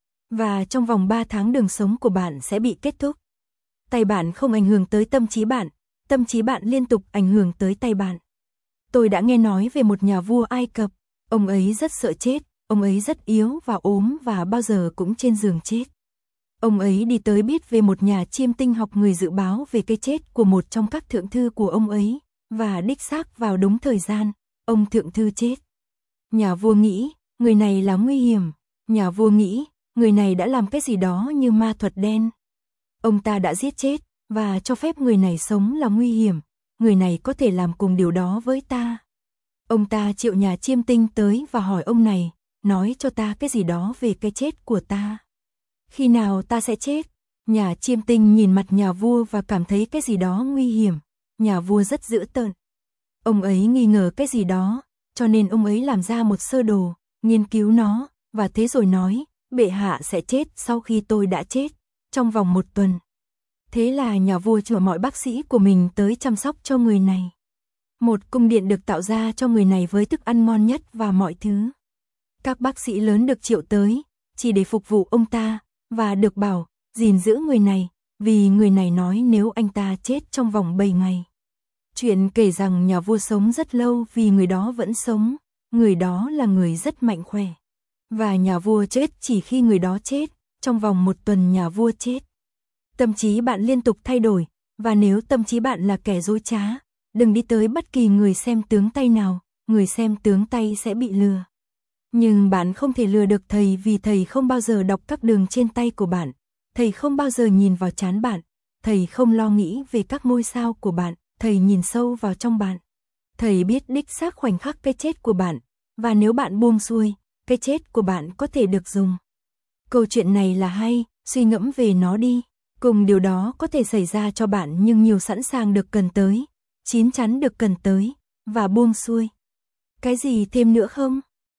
Và trong vòng ba tháng đường sống của bạn sẽ bị kết thúc. Tay bạn không ảnh hưởng tới tâm trí bạn, tâm trí bạn liên tục ảnh hưởng tới tay bạn. Tôi đã nghe nói về một nhà vua Ai Cập, ông ấy rất sợ chết, ông ấy rất yếu và ốm và bao giờ cũng trên giường chết. Ông ấy đi tới biết về một nhà chiêm tinh học người dự báo về cái chết của một trong các thượng thư của ông ấy, và đích xác vào đúng thời gian, ông thượng thư chết. Nhà vua nghĩ, người này là nguy hiểm, nhà vua nghĩ, người này đã làm cái gì đó như ma thuật đen. Ông ta đã giết chết, và cho phép người này sống là nguy hiểm, người này có thể làm cùng điều đó với ta. Ông ta triệu nhà chiêm tinh tới và hỏi ông này, nói cho ta cái gì đó về cái chết của ta. Khi nào ta sẽ chết? Nhà chiêm tinh nhìn mặt nhà vua và cảm thấy cái gì đó nguy hiểm. Nhà vua rất dữ tợn. Ông ấy nghi ngờ cái gì đó, cho nên ông ấy làm ra một sơ đồ, nghiên cứu nó, và thế rồi nói, bệ hạ sẽ chết sau khi tôi đã chết, trong vòng một tuần. Thế là nhà vua chở mọi bác sĩ của mình tới chăm sóc cho người này. Một cung điện được tạo ra cho người này với thức ăn ngon nhất và mọi thứ. Các bác sĩ lớn được triệu tới, chỉ để phục vụ ông ta, và được bảo, gìn giữ người này, vì người này nói nếu anh ta chết trong vòng bảy ngày. Chuyện kể rằng nhà vua sống rất lâu vì người đó vẫn sống, người đó là người rất mạnh khỏe. Và nhà vua chết chỉ khi người đó chết, trong vòng một tuần nhà vua chết. Tâm trí bạn liên tục thay đổi, và nếu tâm trí bạn là kẻ dối trá, đừng đi tới bất kỳ người xem tướng tay nào, người xem tướng tay sẽ bị lừa. Nhưng bạn không thể lừa được thầy vì thầy không bao giờ đọc các đường trên tay của bạn, thầy không bao giờ nhìn vào trán bạn, thầy không lo nghĩ về các ngôi sao của bạn, thầy nhìn sâu vào trong bạn. Thầy biết đích xác khoảnh khắc cái chết của bạn, và nếu bạn buông xuôi, cái chết của bạn có thể được dùng. Câu chuyện này là hay, suy ngẫm về nó đi. Cùng điều đó có thể xảy ra cho bạn nhưng nhiều sẵn sàng được cần tới, chín chắn được cần tới, và buông xuôi. Cái gì thêm nữa không?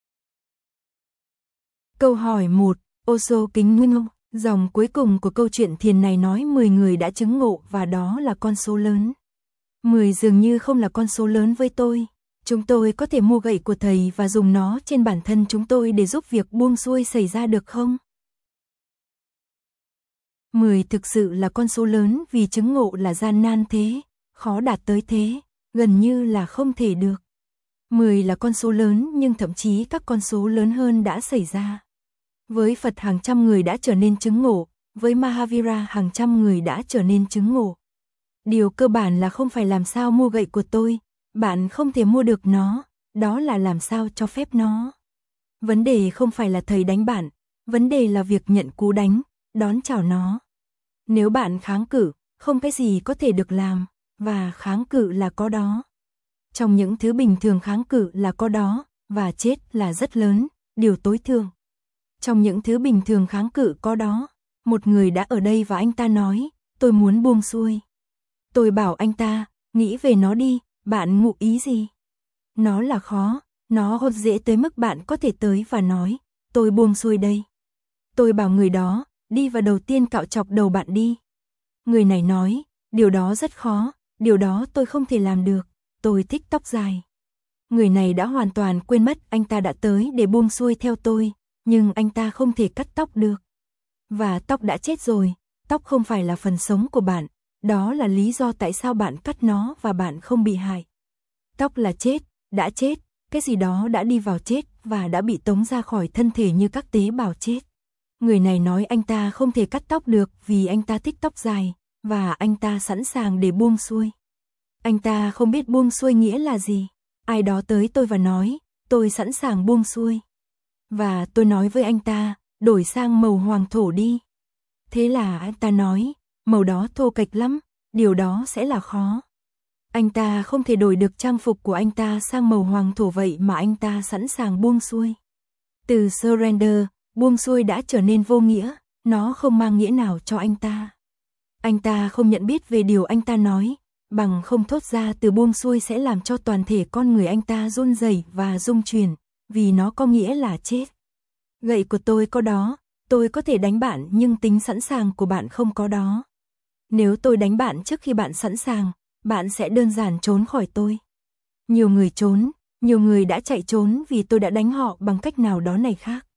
Câu hỏi một, Osho kính nguyên ông. Dòng cuối cùng của câu chuyện thiền này nói mười người đã chứng ngộ và đó là con số lớn. mười dường như không là con số lớn với tôi. Chúng tôi có thể mua gậy của thầy và dùng nó trên bản thân chúng tôi để giúp việc buông xuôi xảy ra được không? mười thực sự là con số lớn vì chứng ngộ là gian nan thế, khó đạt tới thế, gần như là không thể được. mười là con số lớn nhưng thậm chí các con số lớn hơn đã xảy ra. Với Phật hàng trăm người đã trở nên chứng ngộ, với Mahavira hàng trăm người đã trở nên chứng ngộ. Điều cơ bản là không phải làm sao mua gậy của tôi, bạn không thể mua được nó, đó là làm sao cho phép nó. Vấn đề không phải là thầy đánh bạn, vấn đề là việc nhận cú đánh, đón chào nó. Nếu bạn kháng cự, không cái gì có thể được làm, và kháng cự là có đó. Trong những thứ bình thường kháng cự là có đó, và chết là rất lớn, điều tối thường. Trong những thứ bình thường kháng cự có đó, một người đã ở đây và anh ta nói, tôi muốn buông xuôi. Tôi bảo anh ta, nghĩ về nó đi, bạn ngụ ý gì? Nó là khó, nó không dễ tới mức bạn có thể tới và nói, tôi buông xuôi đây. Tôi bảo người đó, đi và đầu tiên cạo chọc đầu bạn đi. Người này nói, điều đó rất khó, điều đó tôi không thể làm được, tôi thích tóc dài. Người này đã hoàn toàn quên mất anh ta đã tới để buông xuôi theo tôi, nhưng anh ta không thể cắt tóc được. Và tóc đã chết rồi, tóc không phải là phần sống của bạn, đó là lý do tại sao bạn cắt nó và bạn không bị hại. Tóc là chết, đã chết, cái gì đó đã đi vào chết và đã bị tống ra khỏi thân thể như các tế bào chết. Người này nói anh ta không thể cắt tóc được vì anh ta thích tóc dài, và anh ta sẵn sàng để buông xuôi. Anh ta không biết buông xuôi nghĩa là gì. Ai đó tới tôi và nói, tôi sẵn sàng buông xuôi. Và tôi nói với anh ta, đổi sang màu hoàng thổ đi. Thế là anh ta nói, màu đó thô kệch lắm, điều đó sẽ là khó. Anh ta không thể đổi được trang phục của anh ta sang màu hoàng thổ vậy mà anh ta sẵn sàng buông xuôi. Từ surrender, buông xuôi đã trở nên vô nghĩa, nó không mang nghĩa nào cho anh ta. Anh ta không nhận biết về điều anh ta nói, bằng không thốt ra từ buông xuôi sẽ làm cho toàn thể con người anh ta run rẩy và rung chuyển, vì nó có nghĩa là chết. Gậy của tôi có đó, tôi có thể đánh bạn nhưng tính sẵn sàng của bạn không có đó. Nếu tôi đánh bạn trước khi bạn sẵn sàng, bạn sẽ đơn giản trốn khỏi tôi. Nhiều người trốn, nhiều người đã chạy trốn vì tôi đã đánh họ bằng cách nào đó này khác.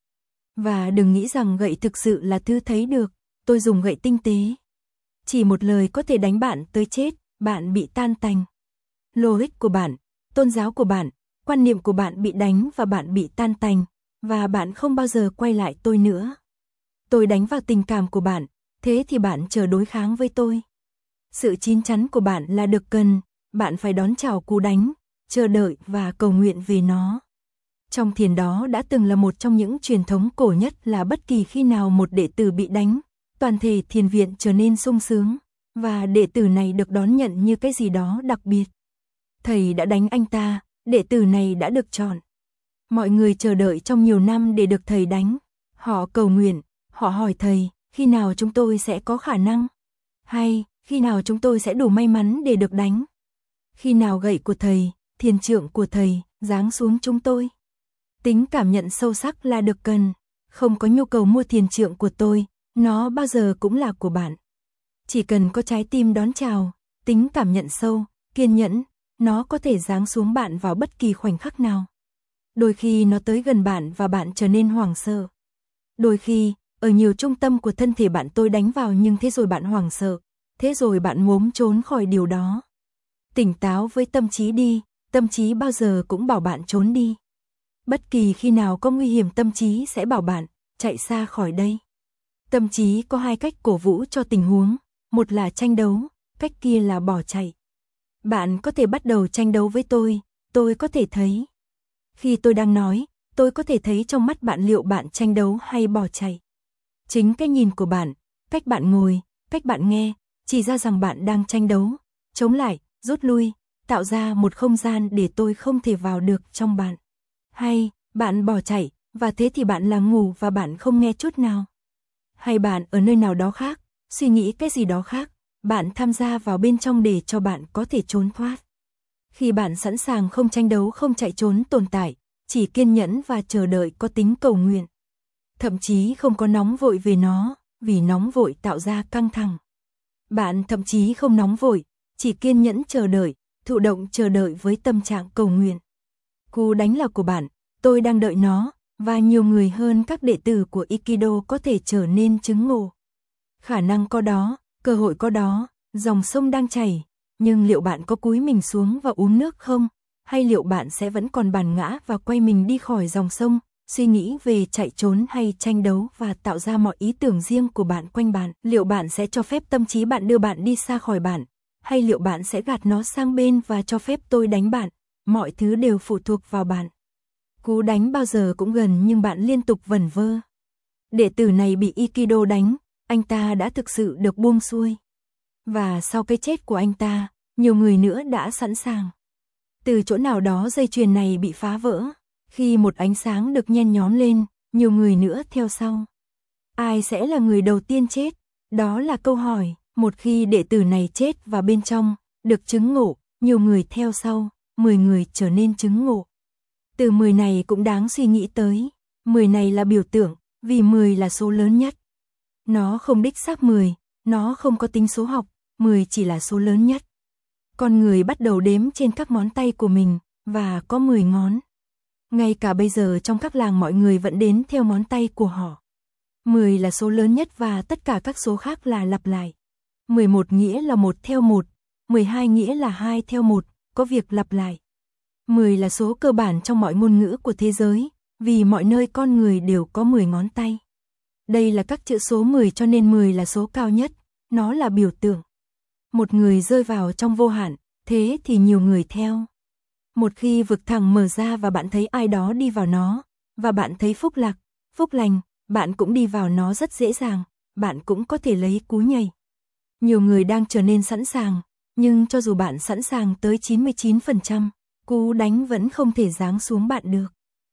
Và đừng nghĩ rằng gậy thực sự là thứ thấy được, tôi dùng gậy tinh tế. Chỉ một lời có thể đánh bạn tới chết, bạn bị tan tành. Logic của bạn, tôn giáo của bạn, quan niệm của bạn bị đánh và bạn bị tan tành, và bạn không bao giờ quay lại tôi nữa. Tôi đánh vào tình cảm của bạn, thế thì bạn chờ đối kháng với tôi. Sự chín chắn của bạn là được cần, bạn phải đón chào cú đánh, chờ đợi và cầu nguyện về nó. Trong thiền đó đã từng là một trong những truyền thống cổ nhất là bất kỳ khi nào một đệ tử bị đánh, toàn thể thiền viện trở nên sung sướng, và đệ tử này được đón nhận như cái gì đó đặc biệt. Thầy đã đánh anh ta, đệ tử này đã được chọn. Mọi người chờ đợi trong nhiều năm để được thầy đánh. Họ cầu nguyện, họ hỏi thầy, khi nào chúng tôi sẽ có khả năng? Hay, khi nào chúng tôi sẽ đủ may mắn để được đánh? Khi nào gậy của thầy, thiền trượng của thầy, giáng xuống chúng tôi? Tính cảm nhận sâu sắc là được cần. Không có nhu cầu mua thiền trượng của tôi, nó bao giờ cũng là của bạn. Chỉ cần có trái tim đón chào, tính cảm nhận sâu, kiên nhẫn, nó có thể giáng xuống bạn vào bất kỳ khoảnh khắc nào. Đôi khi nó tới gần bạn và bạn trở nên hoảng sợ. Đôi khi, ở nhiều trung tâm của thân thể bạn tôi đánh vào nhưng thế rồi bạn hoảng sợ, thế rồi bạn muốn trốn khỏi điều đó. Tỉnh táo với tâm trí đi, tâm trí bao giờ cũng bảo bạn trốn đi. Bất kỳ khi nào có nguy hiểm tâm trí sẽ bảo bạn, chạy xa khỏi đây. Tâm trí có hai cách cổ vũ cho tình huống, một là tranh đấu, cách kia là bỏ chạy. Bạn có thể bắt đầu tranh đấu với tôi, tôi có thể thấy. Khi tôi đang nói, tôi có thể thấy trong mắt bạn liệu bạn tranh đấu hay bỏ chạy. Chính cái nhìn của bạn, cách bạn ngồi, cách bạn nghe, chỉ ra rằng bạn đang tranh đấu, chống lại, rút lui, tạo ra một không gian để tôi không thể vào được trong bạn. Hay, bạn bỏ chạy, và thế thì bạn là ngủ và bạn không nghe chút nào. Hay bạn ở nơi nào đó khác, suy nghĩ cái gì đó khác, bạn tham gia vào bên trong để cho bạn có thể trốn thoát. Khi bạn sẵn sàng không tranh đấu không chạy trốn tồn tại, chỉ kiên nhẫn và chờ đợi có tính cầu nguyện. Thậm chí không có nóng vội về nó, vì nóng vội tạo ra căng thẳng. Bạn thậm chí không nóng vội, chỉ kiên nhẫn chờ đợi, thụ động chờ đợi với tâm trạng cầu nguyện. Cú đánh là của bạn, tôi đang đợi nó, và nhiều người hơn các đệ tử của Aikido có thể trở nên chứng ngộ. Khả năng có đó, cơ hội có đó, dòng sông đang chảy, nhưng liệu bạn có cúi mình xuống và uống nước không? Hay liệu bạn sẽ vẫn còn bản ngã và quay mình đi khỏi dòng sông, suy nghĩ về chạy trốn hay tranh đấu và tạo ra mọi ý tưởng riêng của bạn quanh bạn? Liệu bạn sẽ cho phép tâm trí bạn đưa bạn đi xa khỏi bạn? Hay liệu bạn sẽ gạt nó sang bên và cho phép tôi đánh bạn? Mọi thứ đều phụ thuộc vào bạn. Cú đánh bao giờ cũng gần nhưng bạn liên tục vẩn vơ. Đệ tử này bị Aikido đánh, anh ta đã thực sự được buông xuôi. Và sau cái chết của anh ta, nhiều người nữa đã sẵn sàng. Từ chỗ nào đó dây chuyền này bị phá vỡ. Khi một ánh sáng được nhen nhóm lên, nhiều người nữa theo sau. Ai sẽ là người đầu tiên chết? Đó là câu hỏi. Một khi đệ tử này chết và bên trong, được chứng ngộ, nhiều người theo sau, mười người trở nên chứng ngộ. Từ mười này cũng đáng suy nghĩ tới. mười này là biểu tượng, vì mười là số lớn nhất. Nó không đích xác mười, nó không có tính số học, mười chỉ là số lớn nhất. Con người bắt đầu đếm trên các ngón tay của mình, và có mười ngón. Ngay cả bây giờ trong các làng mọi người vẫn đếm theo ngón tay của họ. mười là số lớn nhất và tất cả các số khác là lặp lại. mười một nghĩa là một theo một, mười hai nghĩa là hai theo một, có việc lặp lại. mười là số cơ bản trong mọi ngôn ngữ của thế giới, vì mọi nơi con người đều có mười ngón tay. Đây là các chữ số mười cho nên mười là số cao nhất, nó là biểu tượng. Một người rơi vào trong vô hạn, thế thì nhiều người theo. Một khi vực thẳm mở ra và bạn thấy ai đó đi vào nó, và bạn thấy phúc lạc, phúc lành, bạn cũng đi vào nó rất dễ dàng, bạn cũng có thể lấy cú nhảy. Nhiều người đang trở nên sẵn sàng, nhưng cho dù bạn sẵn sàng tới chín mươi chín phần trăm, cú đánh vẫn không thể giáng xuống bạn được.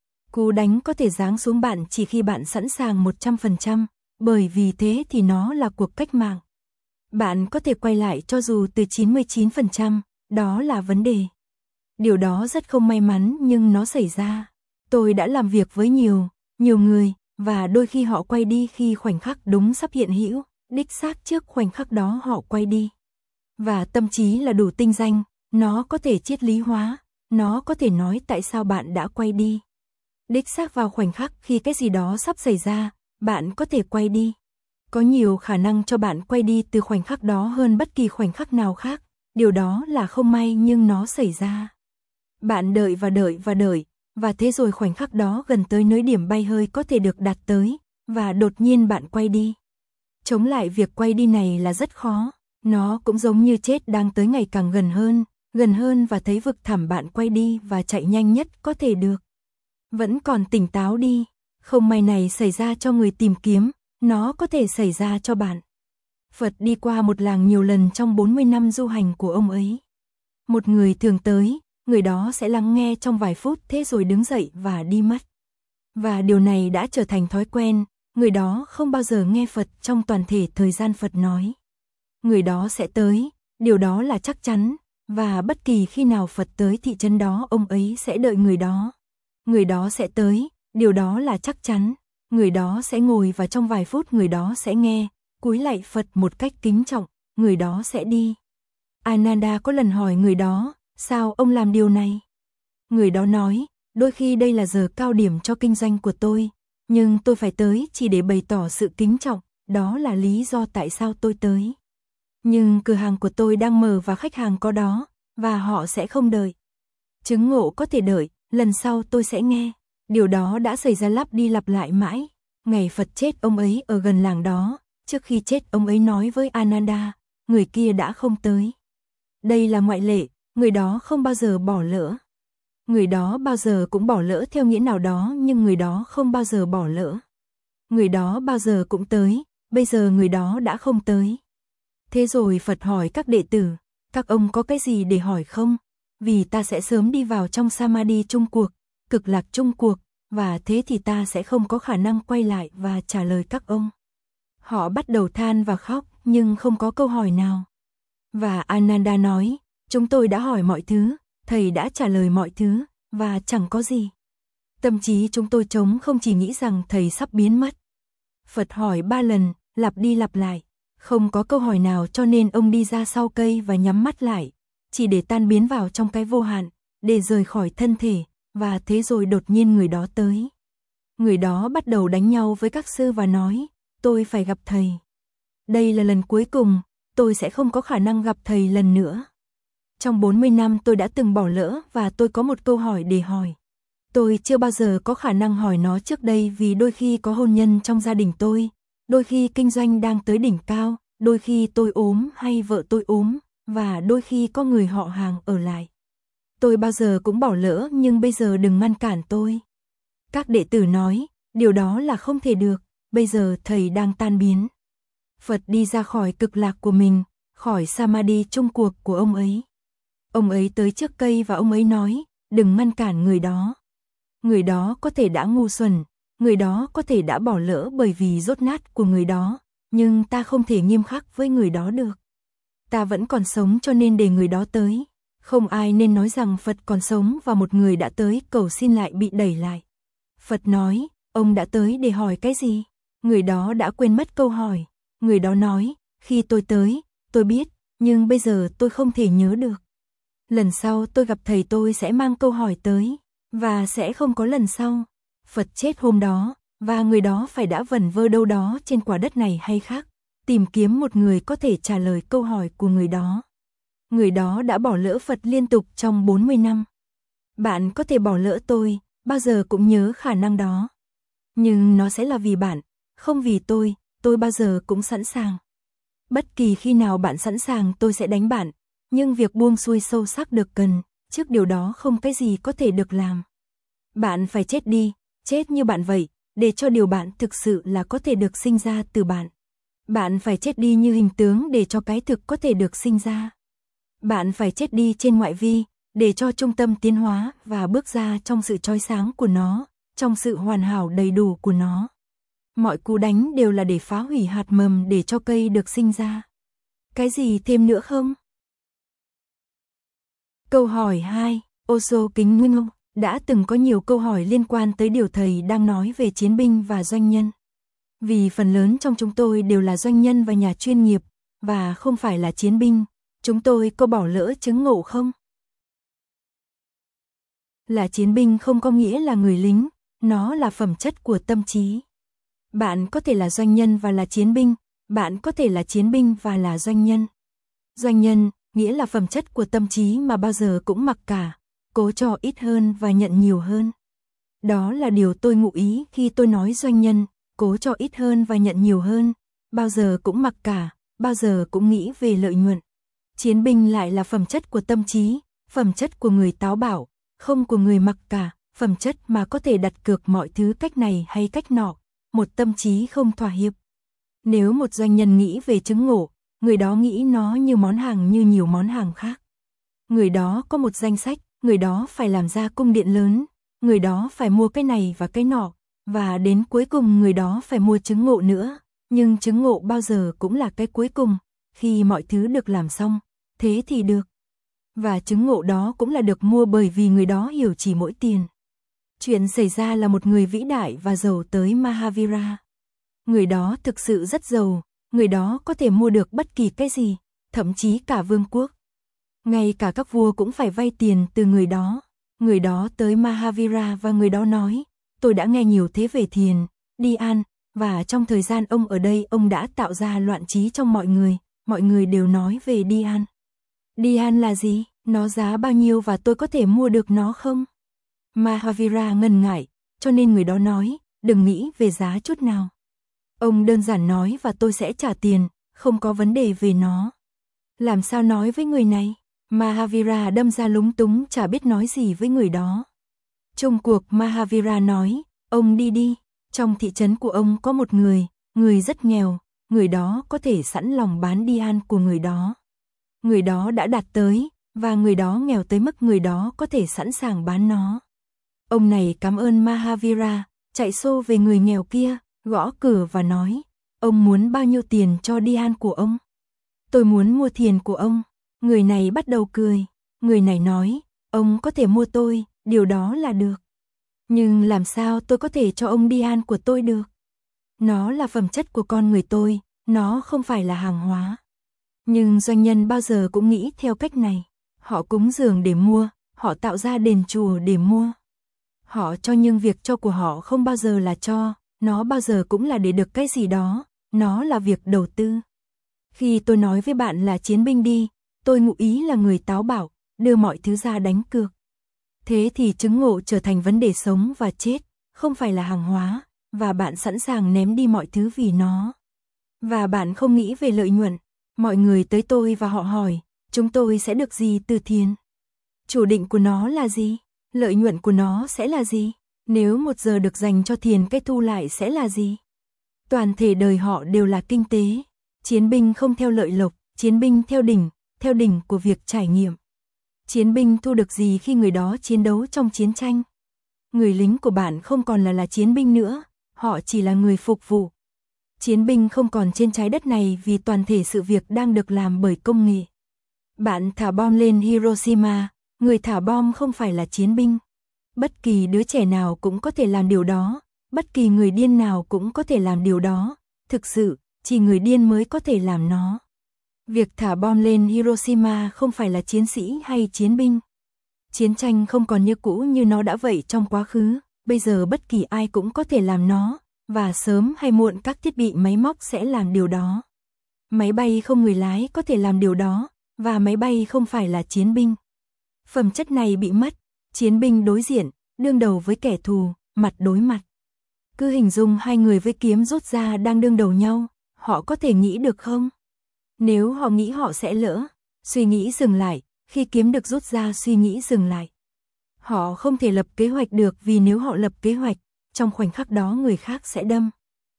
Cú đánh có thể giáng xuống bạn chỉ khi bạn sẵn sàng một trăm phần trăm, bởi vì thế thì nó là cuộc cách mạng. Bạn có thể quay lại cho dù từ chín mươi chín phần trăm, đó là vấn đề. Điều đó rất không may mắn nhưng nó xảy ra. Tôi đã làm việc với nhiều, nhiều người, và đôi khi họ quay đi khi khoảnh khắc đúng sắp hiện hữu, đích xác trước khoảnh khắc đó họ quay đi. Và tâm trí là đủ tinh danh, nó có thể triết lý hóa, nó có thể nói tại sao bạn đã quay đi. Đích xác vào khoảnh khắc khi cái gì đó sắp xảy ra, bạn có thể quay đi. Có nhiều khả năng cho bạn quay đi từ khoảnh khắc đó hơn bất kỳ khoảnh khắc nào khác, điều đó là không may nhưng nó xảy ra. Bạn đợi và đợi và đợi, và thế rồi khoảnh khắc đó gần tới nơi điểm bay hơi có thể được đạt tới, và đột nhiên bạn quay đi. Chống lại việc quay đi này là rất khó, nó cũng giống như chết đang tới ngày càng gần hơn, gần hơn và thấy vực thẳm bạn quay đi và chạy nhanh nhất có thể được. Vẫn còn tỉnh táo đi, không may này xảy ra cho người tìm kiếm, nó có thể xảy ra cho bạn. Phật đi qua một làng nhiều lần trong bốn mươi năm du hành của ông ấy. Một người thường tới, người đó sẽ lắng nghe trong vài phút thế rồi đứng dậy và đi mất. Và điều này đã trở thành thói quen, người đó không bao giờ nghe Phật trong toàn thể thời gian Phật nói. Người đó sẽ tới, điều đó là chắc chắn, và bất kỳ khi nào Phật tới thị trấn đó ông ấy sẽ đợi người đó. Người đó sẽ tới, điều đó là chắc chắn, người đó sẽ ngồi và trong vài phút người đó sẽ nghe, cúi lạy Phật một cách kính trọng, người đó sẽ đi. Ananda có lần hỏi người đó, sao ông làm điều này? Người đó nói, đôi khi đây là giờ cao điểm cho kinh doanh của tôi, nhưng tôi phải tới chỉ để bày tỏ sự kính trọng, đó là lý do tại sao tôi tới. Nhưng cửa hàng của tôi đang mở và khách hàng có đó, và họ sẽ không đợi. Chứng ngộ có thể đợi, lần sau tôi sẽ nghe. Điều đó đã xảy ra lặp đi lặp lại mãi. Ngày Phật chết ông ấy ở gần làng đó, trước khi chết ông ấy nói với Ananda, người kia đã không tới. Đây là ngoại lệ, người đó không bao giờ bỏ lỡ. Người đó bao giờ cũng bỏ lỡ theo nghĩa nào đó nhưng người đó không bao giờ bỏ lỡ. Người đó bao giờ cũng tới, bây giờ người đó đã không tới. Thế rồi Phật hỏi các đệ tử, các ông có cái gì để hỏi không? Vì ta sẽ sớm đi vào trong Samadhi chung cuộc, cực lạc chung cuộc, và thế thì ta sẽ không có khả năng quay lại và trả lời các ông. Họ bắt đầu than và khóc, nhưng không có câu hỏi nào. Và Ananda nói, chúng tôi đã hỏi mọi thứ, thầy đã trả lời mọi thứ, và chẳng có gì. Tâm trí chúng tôi trống không chỉ nghĩ rằng thầy sắp biến mất. Phật hỏi ba lần, lặp đi lặp lại, không có câu hỏi nào cho nên ông đi ra sau cây và nhắm mắt lại, chỉ để tan biến vào trong cái vô hạn, để rời khỏi thân thể, và thế rồi đột nhiên người đó tới. Người đó bắt đầu đánh nhau với các sư và nói, tôi phải gặp thầy. Đây là lần cuối cùng, tôi sẽ không có khả năng gặp thầy lần nữa. Trong bốn mươi năm tôi đã từng bỏ lỡ và tôi có một câu hỏi để hỏi. Tôi chưa bao giờ có khả năng hỏi nó trước đây vì đôi khi có hôn nhân trong gia đình tôi, đôi khi kinh doanh đang tới đỉnh cao, đôi khi tôi ốm hay vợ tôi ốm, và đôi khi có người họ hàng ở lại. Tôi bao giờ cũng bỏ lỡ nhưng bây giờ đừng ngăn cản tôi. Các đệ tử nói, điều đó là không thể được, bây giờ thầy đang tan biến. Phật đi ra khỏi cực lạc của mình, khỏi Samadhi chung cuộc của ông ấy. Ông ấy tới trước cây và ông ấy nói, đừng ngăn cản người đó. Người đó có thể đã ngu xuẩn, người đó có thể đã bỏ lỡ bởi vì dốt nát của người đó, nhưng ta không thể nghiêm khắc với người đó được. Ta vẫn còn sống cho nên để người đó tới. Không ai nên nói rằng Phật còn sống và một người đã tới cầu xin lại bị đẩy lại. Phật nói, ông đã tới để hỏi cái gì? Người đó đã quên mất câu hỏi. Người đó nói, khi tôi tới, tôi biết, nhưng bây giờ tôi không thể nhớ được. Lần sau tôi gặp thầy tôi sẽ mang câu hỏi tới, và sẽ không có lần sau. Phật chết hôm đó, và người đó phải đã vẩn vơ đâu đó trên quả đất này hay khác, tìm kiếm một người có thể trả lời câu hỏi của người đó. Người đó đã bỏ lỡ Phật liên tục trong bốn mươi năm. Bạn có thể bỏ lỡ tôi, bao giờ cũng nhớ khả năng đó. Nhưng nó sẽ là vì bạn, không vì tôi, tôi bao giờ cũng sẵn sàng. Bất kỳ khi nào bạn sẵn sàng tôi sẽ đánh bạn, nhưng việc buông xuôi sâu sắc được cần, trước điều đó không cái gì có thể được làm. Bạn phải chết đi, chết như bạn vậy, để cho điều bạn thực sự là có thể được sinh ra từ bạn. Bạn phải chết đi như hình tướng để cho cái thực có thể được sinh ra. Bạn phải chết đi trên ngoại vi, để cho trung tâm tiến hóa và bước ra trong sự chói sáng của nó, trong sự hoàn hảo đầy đủ của nó. Mọi cú đánh đều là để phá hủy hạt mầm để cho cây được sinh ra. cái gì thêm nữa không? Câu hỏi hai, Osho kính ngưng đã từng có nhiều câu hỏi liên quan tới điều thầy đang nói về chiến binh và doanh nhân. Vì phần lớn trong chúng tôi đều là doanh nhân và nhà chuyên nghiệp, và không phải là chiến binh, chúng tôi có bỏ lỡ chứng ngộ không? Là chiến binh không có nghĩa là người lính, nó là phẩm chất của tâm trí. Bạn có thể là doanh nhân và là chiến binh, bạn có thể là chiến binh và là doanh nhân. Doanh nhân, nghĩa là phẩm chất của tâm trí mà bao giờ cũng mặc cả, cố cho ít hơn và nhận nhiều hơn. Đó là điều tôi ngụ ý khi tôi nói doanh nhân, cố cho ít hơn và nhận nhiều hơn, bao giờ cũng mặc cả, bao giờ cũng nghĩ về lợi nhuận. Chiến binh lại là phẩm chất của tâm trí, phẩm chất của người táo bạo, không của người mặc cả, phẩm chất mà có thể đặt cược mọi thứ cách này hay cách nọ, một tâm trí không thỏa hiệp. Nếu một doanh nhân nghĩ về chứng ngộ, người đó nghĩ nó như món hàng như nhiều món hàng khác. Người đó có một danh sách, người đó phải làm ra cung điện lớn, người đó phải mua cái này và cái nọ, và đến cuối cùng người đó phải mua chứng ngộ nữa, nhưng chứng ngộ bao giờ cũng là cái cuối cùng, khi mọi thứ được làm xong, thế thì được. Và chứng ngộ đó cũng là được mua bởi vì người đó hiểu chỉ mỗi tiền. Chuyện xảy ra là một người vĩ đại và giàu tới Mahavira. Người đó thực sự rất giàu, người đó có thể mua được bất kỳ cái gì, thậm chí cả vương quốc. Ngay cả các vua cũng phải vay tiền từ người đó. Người đó tới Mahavira và người đó nói, tôi đã nghe nhiều thế về thiền, Dhyan, và trong thời gian ông ở đây ông đã tạo ra loạn trí trong mọi người, mọi người đều nói về Dhyan. Dhyan là gì? Nó giá bao nhiêu và tôi có thể mua được nó không? Mahavira ngần ngại, cho nên người đó nói, đừng nghĩ về giá chút nào. Ông đơn giản nói và tôi sẽ trả tiền, không có vấn đề về nó. Làm sao nói với người này? Mahavira đâm ra lúng túng chả biết nói gì với người đó. Chung cuộc Mahavira nói, ông đi đi, trong thị trấn của ông có một người, người rất nghèo, người đó có thể sẵn lòng bán Dhyan của người đó. Người đó đã đạt tới, và người đó nghèo tới mức người đó có thể sẵn sàng bán nó. Ông này cảm ơn Mahavira, chạy xô về người nghèo kia, gõ cửa và nói, ông muốn bao nhiêu tiền cho Dhyan của ông? Tôi muốn mua thiền của ông. Người này bắt đầu cười, người này nói, ông có thể mua tôi, điều đó là được. Nhưng làm sao tôi có thể cho ông Dhyan của tôi được? Nó là phẩm chất của con người tôi, nó không phải là hàng hóa. Nhưng doanh nhân bao giờ cũng nghĩ theo cách này. Họ cúng dường để mua, họ tạo ra đền chùa để mua. Họ cho nhưng việc cho của họ không bao giờ là cho, nó bao giờ cũng là để được cái gì đó, nó là việc đầu tư. Khi tôi nói với bạn là chiến binh đi, tôi ngụ ý là người táo bạo, đưa mọi thứ ra đánh cược. Thế thì chứng ngộ trở thành vấn đề sống và chết, không phải là hàng hóa, và bạn sẵn sàng ném đi mọi thứ vì nó. Và bạn không nghĩ về lợi nhuận. Mọi người tới tôi và họ hỏi, chúng tôi sẽ được gì từ thiền? Chủ định của nó là gì? Lợi nhuận của nó sẽ là gì? Nếu một giờ được dành cho thiền cái thu lại sẽ là gì? Toàn thể đời họ đều là kinh tế. Chiến binh không theo lợi lộc, chiến binh theo đỉnh, theo đỉnh của việc trải nghiệm. Chiến binh thu được gì khi người đó chiến đấu trong chiến tranh? Người lính của bạn không còn là là chiến binh nữa, họ chỉ là người phục vụ. Chiến binh không còn trên trái đất này vì toàn thể sự việc đang được làm bởi công nghệ. Bạn thả bom lên Hiroshima, người thả bom không phải là chiến binh. Bất kỳ đứa trẻ nào cũng có thể làm điều đó, bất kỳ người điên nào cũng có thể làm điều đó, thực sự, chỉ người điên mới có thể làm nó. Việc thả bom lên Hiroshima không phải là chiến sĩ hay chiến binh. Chiến tranh không còn như cũ như nó đã vậy trong quá khứ, bây giờ bất kỳ ai cũng có thể làm nó, và sớm hay muộn các thiết bị máy móc sẽ làm điều đó. Máy bay không người lái có thể làm điều đó, và máy bay không phải là chiến binh. Phẩm chất này bị mất, chiến binh đối diện, đương đầu với kẻ thù, mặt đối mặt. Cứ hình dung hai người với kiếm rút ra đang đương đầu nhau, họ có thể nghĩ được không? Nếu họ nghĩ họ sẽ lỡ, suy nghĩ dừng lại, khi kiếm được rút ra suy nghĩ dừng lại. Họ không thể lập kế hoạch được vì nếu họ lập kế hoạch, trong khoảnh khắc đó người khác sẽ đâm.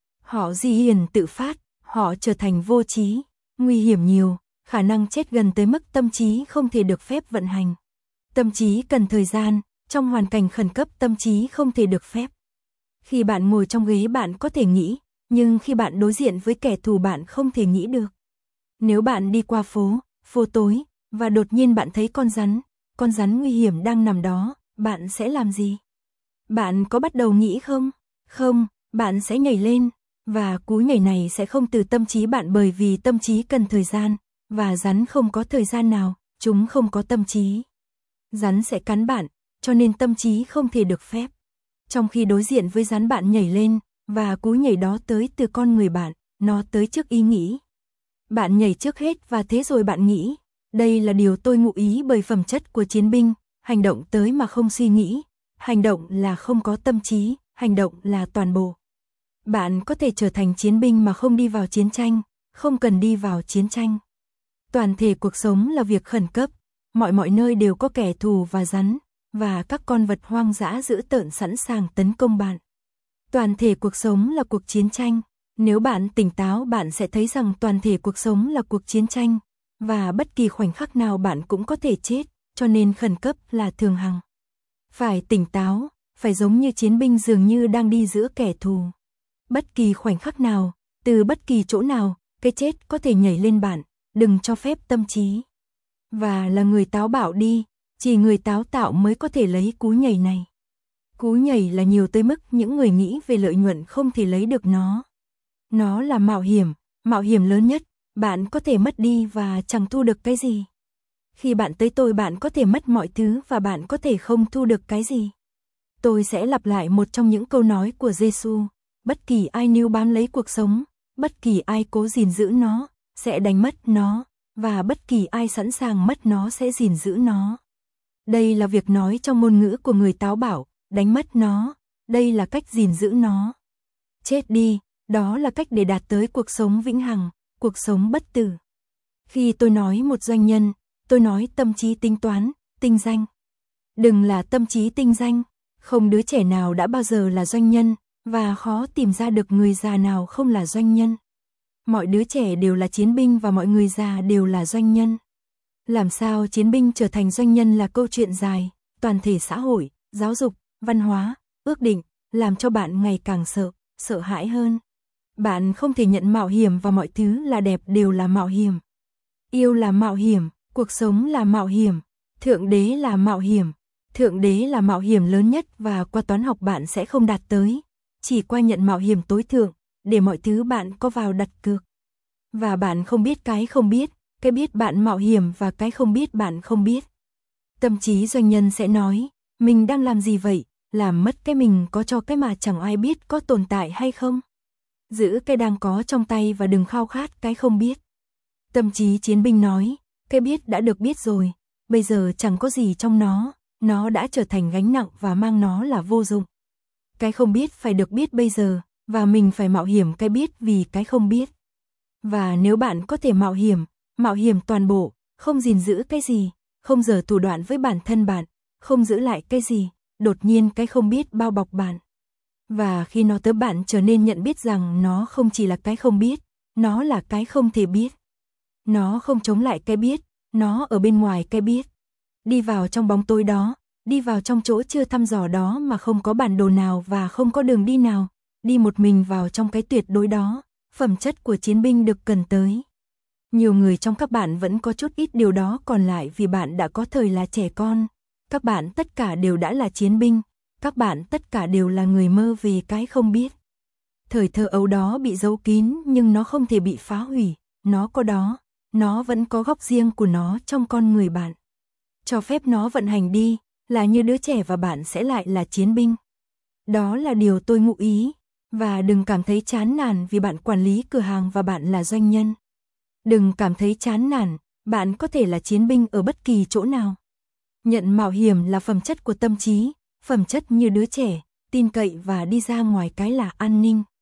Họ di hiền tự phát, họ trở thành vô trí, nguy hiểm nhiều, khả năng chết gần tới mức tâm trí không thể được phép vận hành. Tâm trí cần thời gian, trong hoàn cảnh khẩn cấp tâm trí không thể được phép. Khi bạn ngồi trong ghế bạn có thể nghĩ, nhưng khi bạn đối diện với kẻ thù bạn không thể nghĩ được. Nếu bạn đi qua phố, phố tối, và đột nhiên bạn thấy con rắn, con rắn nguy hiểm đang nằm đó, bạn sẽ làm gì? Bạn có bắt đầu nghĩ không? Không, bạn sẽ nhảy lên, và cú nhảy này sẽ không từ tâm trí bạn bởi vì tâm trí cần thời gian, và rắn không có thời gian nào, chúng không có tâm trí. Rắn sẽ cắn bạn, cho nên tâm trí không thể được phép. Trong khi đối diện với rắn bạn nhảy lên, và cú nhảy đó tới từ con người bạn, nó tới trước ý nghĩ. Bạn nhảy trước hết và thế rồi bạn nghĩ, đây là điều tôi ngụ ý bởi phẩm chất của chiến binh, hành động tới mà không suy nghĩ, hành động là không có tâm trí, hành động là toàn bộ. Bạn có thể trở thành chiến binh mà không đi vào chiến tranh, không cần đi vào chiến tranh. Toàn thể cuộc sống là việc khẩn cấp, mọi mọi nơi đều có kẻ thù và rắn, và các con vật hoang dã dữ tợn sẵn sàng tấn công bạn. Toàn thể cuộc sống là cuộc chiến tranh. Nếu bạn tỉnh táo bạn sẽ thấy rằng toàn thể cuộc sống là cuộc chiến tranh, và bất kỳ khoảnh khắc nào bạn cũng có thể chết, cho nên khẩn cấp là thường hằng. Phải tỉnh táo, phải giống như chiến binh dường như đang đi giữa kẻ thù. Bất kỳ khoảnh khắc nào, từ bất kỳ chỗ nào, cái chết có thể nhảy lên bạn, đừng cho phép tâm trí. Và là người táo bạo đi, chỉ người táo tạo mới có thể lấy cú nhảy này. Cú nhảy là nhiều tới mức những người nghĩ về lợi nhuận không thể lấy được nó. Nó là mạo hiểm, mạo hiểm lớn nhất, bạn có thể mất đi và chẳng thu được cái gì. Khi bạn tới tôi bạn có thể mất mọi thứ và bạn có thể không thu được cái gì. Tôi sẽ lặp lại một trong những câu nói của Giêsu, bất kỳ ai níu bám lấy cuộc sống, bất kỳ ai cố gìn giữ nó, sẽ đánh mất nó, và bất kỳ ai sẵn sàng mất nó sẽ gìn giữ nó. Đây là việc nói trong ngôn ngữ của người táo bạo, đánh mất nó, đây là cách gìn giữ nó. Chết đi, đó là cách để đạt tới cuộc sống vĩnh hằng, cuộc sống bất tử. Khi tôi nói một doanh nhân, tôi nói tâm trí tính toán, tinh danh. Đừng là tâm trí tinh danh, không đứa trẻ nào đã bao giờ là doanh nhân, và khó tìm ra được người già nào không là doanh nhân. Mọi đứa trẻ đều là chiến binh và mọi người già đều là doanh nhân. Làm sao chiến binh trở thành doanh nhân là câu chuyện dài, toàn thể xã hội, giáo dục, văn hóa, ước định, làm cho bạn ngày càng sợ, sợ hãi hơn. Bạn không thể nhận mạo hiểm và mọi thứ là đẹp đều là mạo hiểm. Yêu là mạo hiểm, cuộc sống là mạo hiểm, thượng đế là mạo hiểm. Thượng đế là mạo hiểm lớn nhất và qua toán học bạn sẽ không đạt tới. Chỉ qua nhận mạo hiểm tối thượng, để mọi thứ bạn có vào đặt cược. Và bạn không biết cái không biết, cái biết bạn mạo hiểm và cái không biết bạn không biết. Tâm trí doanh nhân sẽ nói, mình đang làm gì vậy, làm mất cái mình có cho cái mà chẳng ai biết có tồn tại hay không. Giữ cái đang có trong tay và đừng khao khát cái không biết. Tâm trí chiến binh nói, cái biết đã được biết rồi, bây giờ chẳng có gì trong nó, nó đã trở thành gánh nặng và mang nó là vô dụng. Cái không biết phải được biết bây giờ, và mình phải mạo hiểm cái biết vì cái không biết. Và nếu bạn có thể mạo hiểm, mạo hiểm toàn bộ, không gìn giữ cái gì, không giở thủ đoạn với bản thân bạn, không giữ lại cái gì, đột nhiên cái không biết bao bọc bạn. Và khi nó tới bạn trở nên nhận biết rằng nó không chỉ là cái không biết, nó là cái không thể biết. Nó không chống lại cái biết, nó ở bên ngoài cái biết. Đi vào trong bóng tối đó, đi vào trong chỗ chưa thăm dò đó mà không có bản đồ nào và không có đường đi nào, đi một mình vào trong cái tuyệt đối đó, phẩm chất của chiến binh được cần tới. Nhiều người trong các bạn vẫn có chút ít điều đó còn lại vì bạn đã có thời là trẻ con. Các bạn tất cả đều đã là chiến binh, các bạn tất cả đều là người mơ về cái không biết. Thời thơ ấu đó bị giấu kín nhưng nó không thể bị phá hủy, nó có đó, nó vẫn có góc riêng của nó trong con người bạn. Cho phép nó vận hành đi, là như đứa trẻ và bạn sẽ lại là chiến binh. Đó là điều tôi ngụ ý, và đừng cảm thấy chán nản vì bạn quản lý cửa hàng và bạn là doanh nhân. Đừng cảm thấy chán nản, bạn có thể là chiến binh ở bất kỳ chỗ nào. Nhận mạo hiểm là phẩm chất của tâm trí, phẩm chất như đứa trẻ, tin cậy và đi ra ngoài cái là an ninh.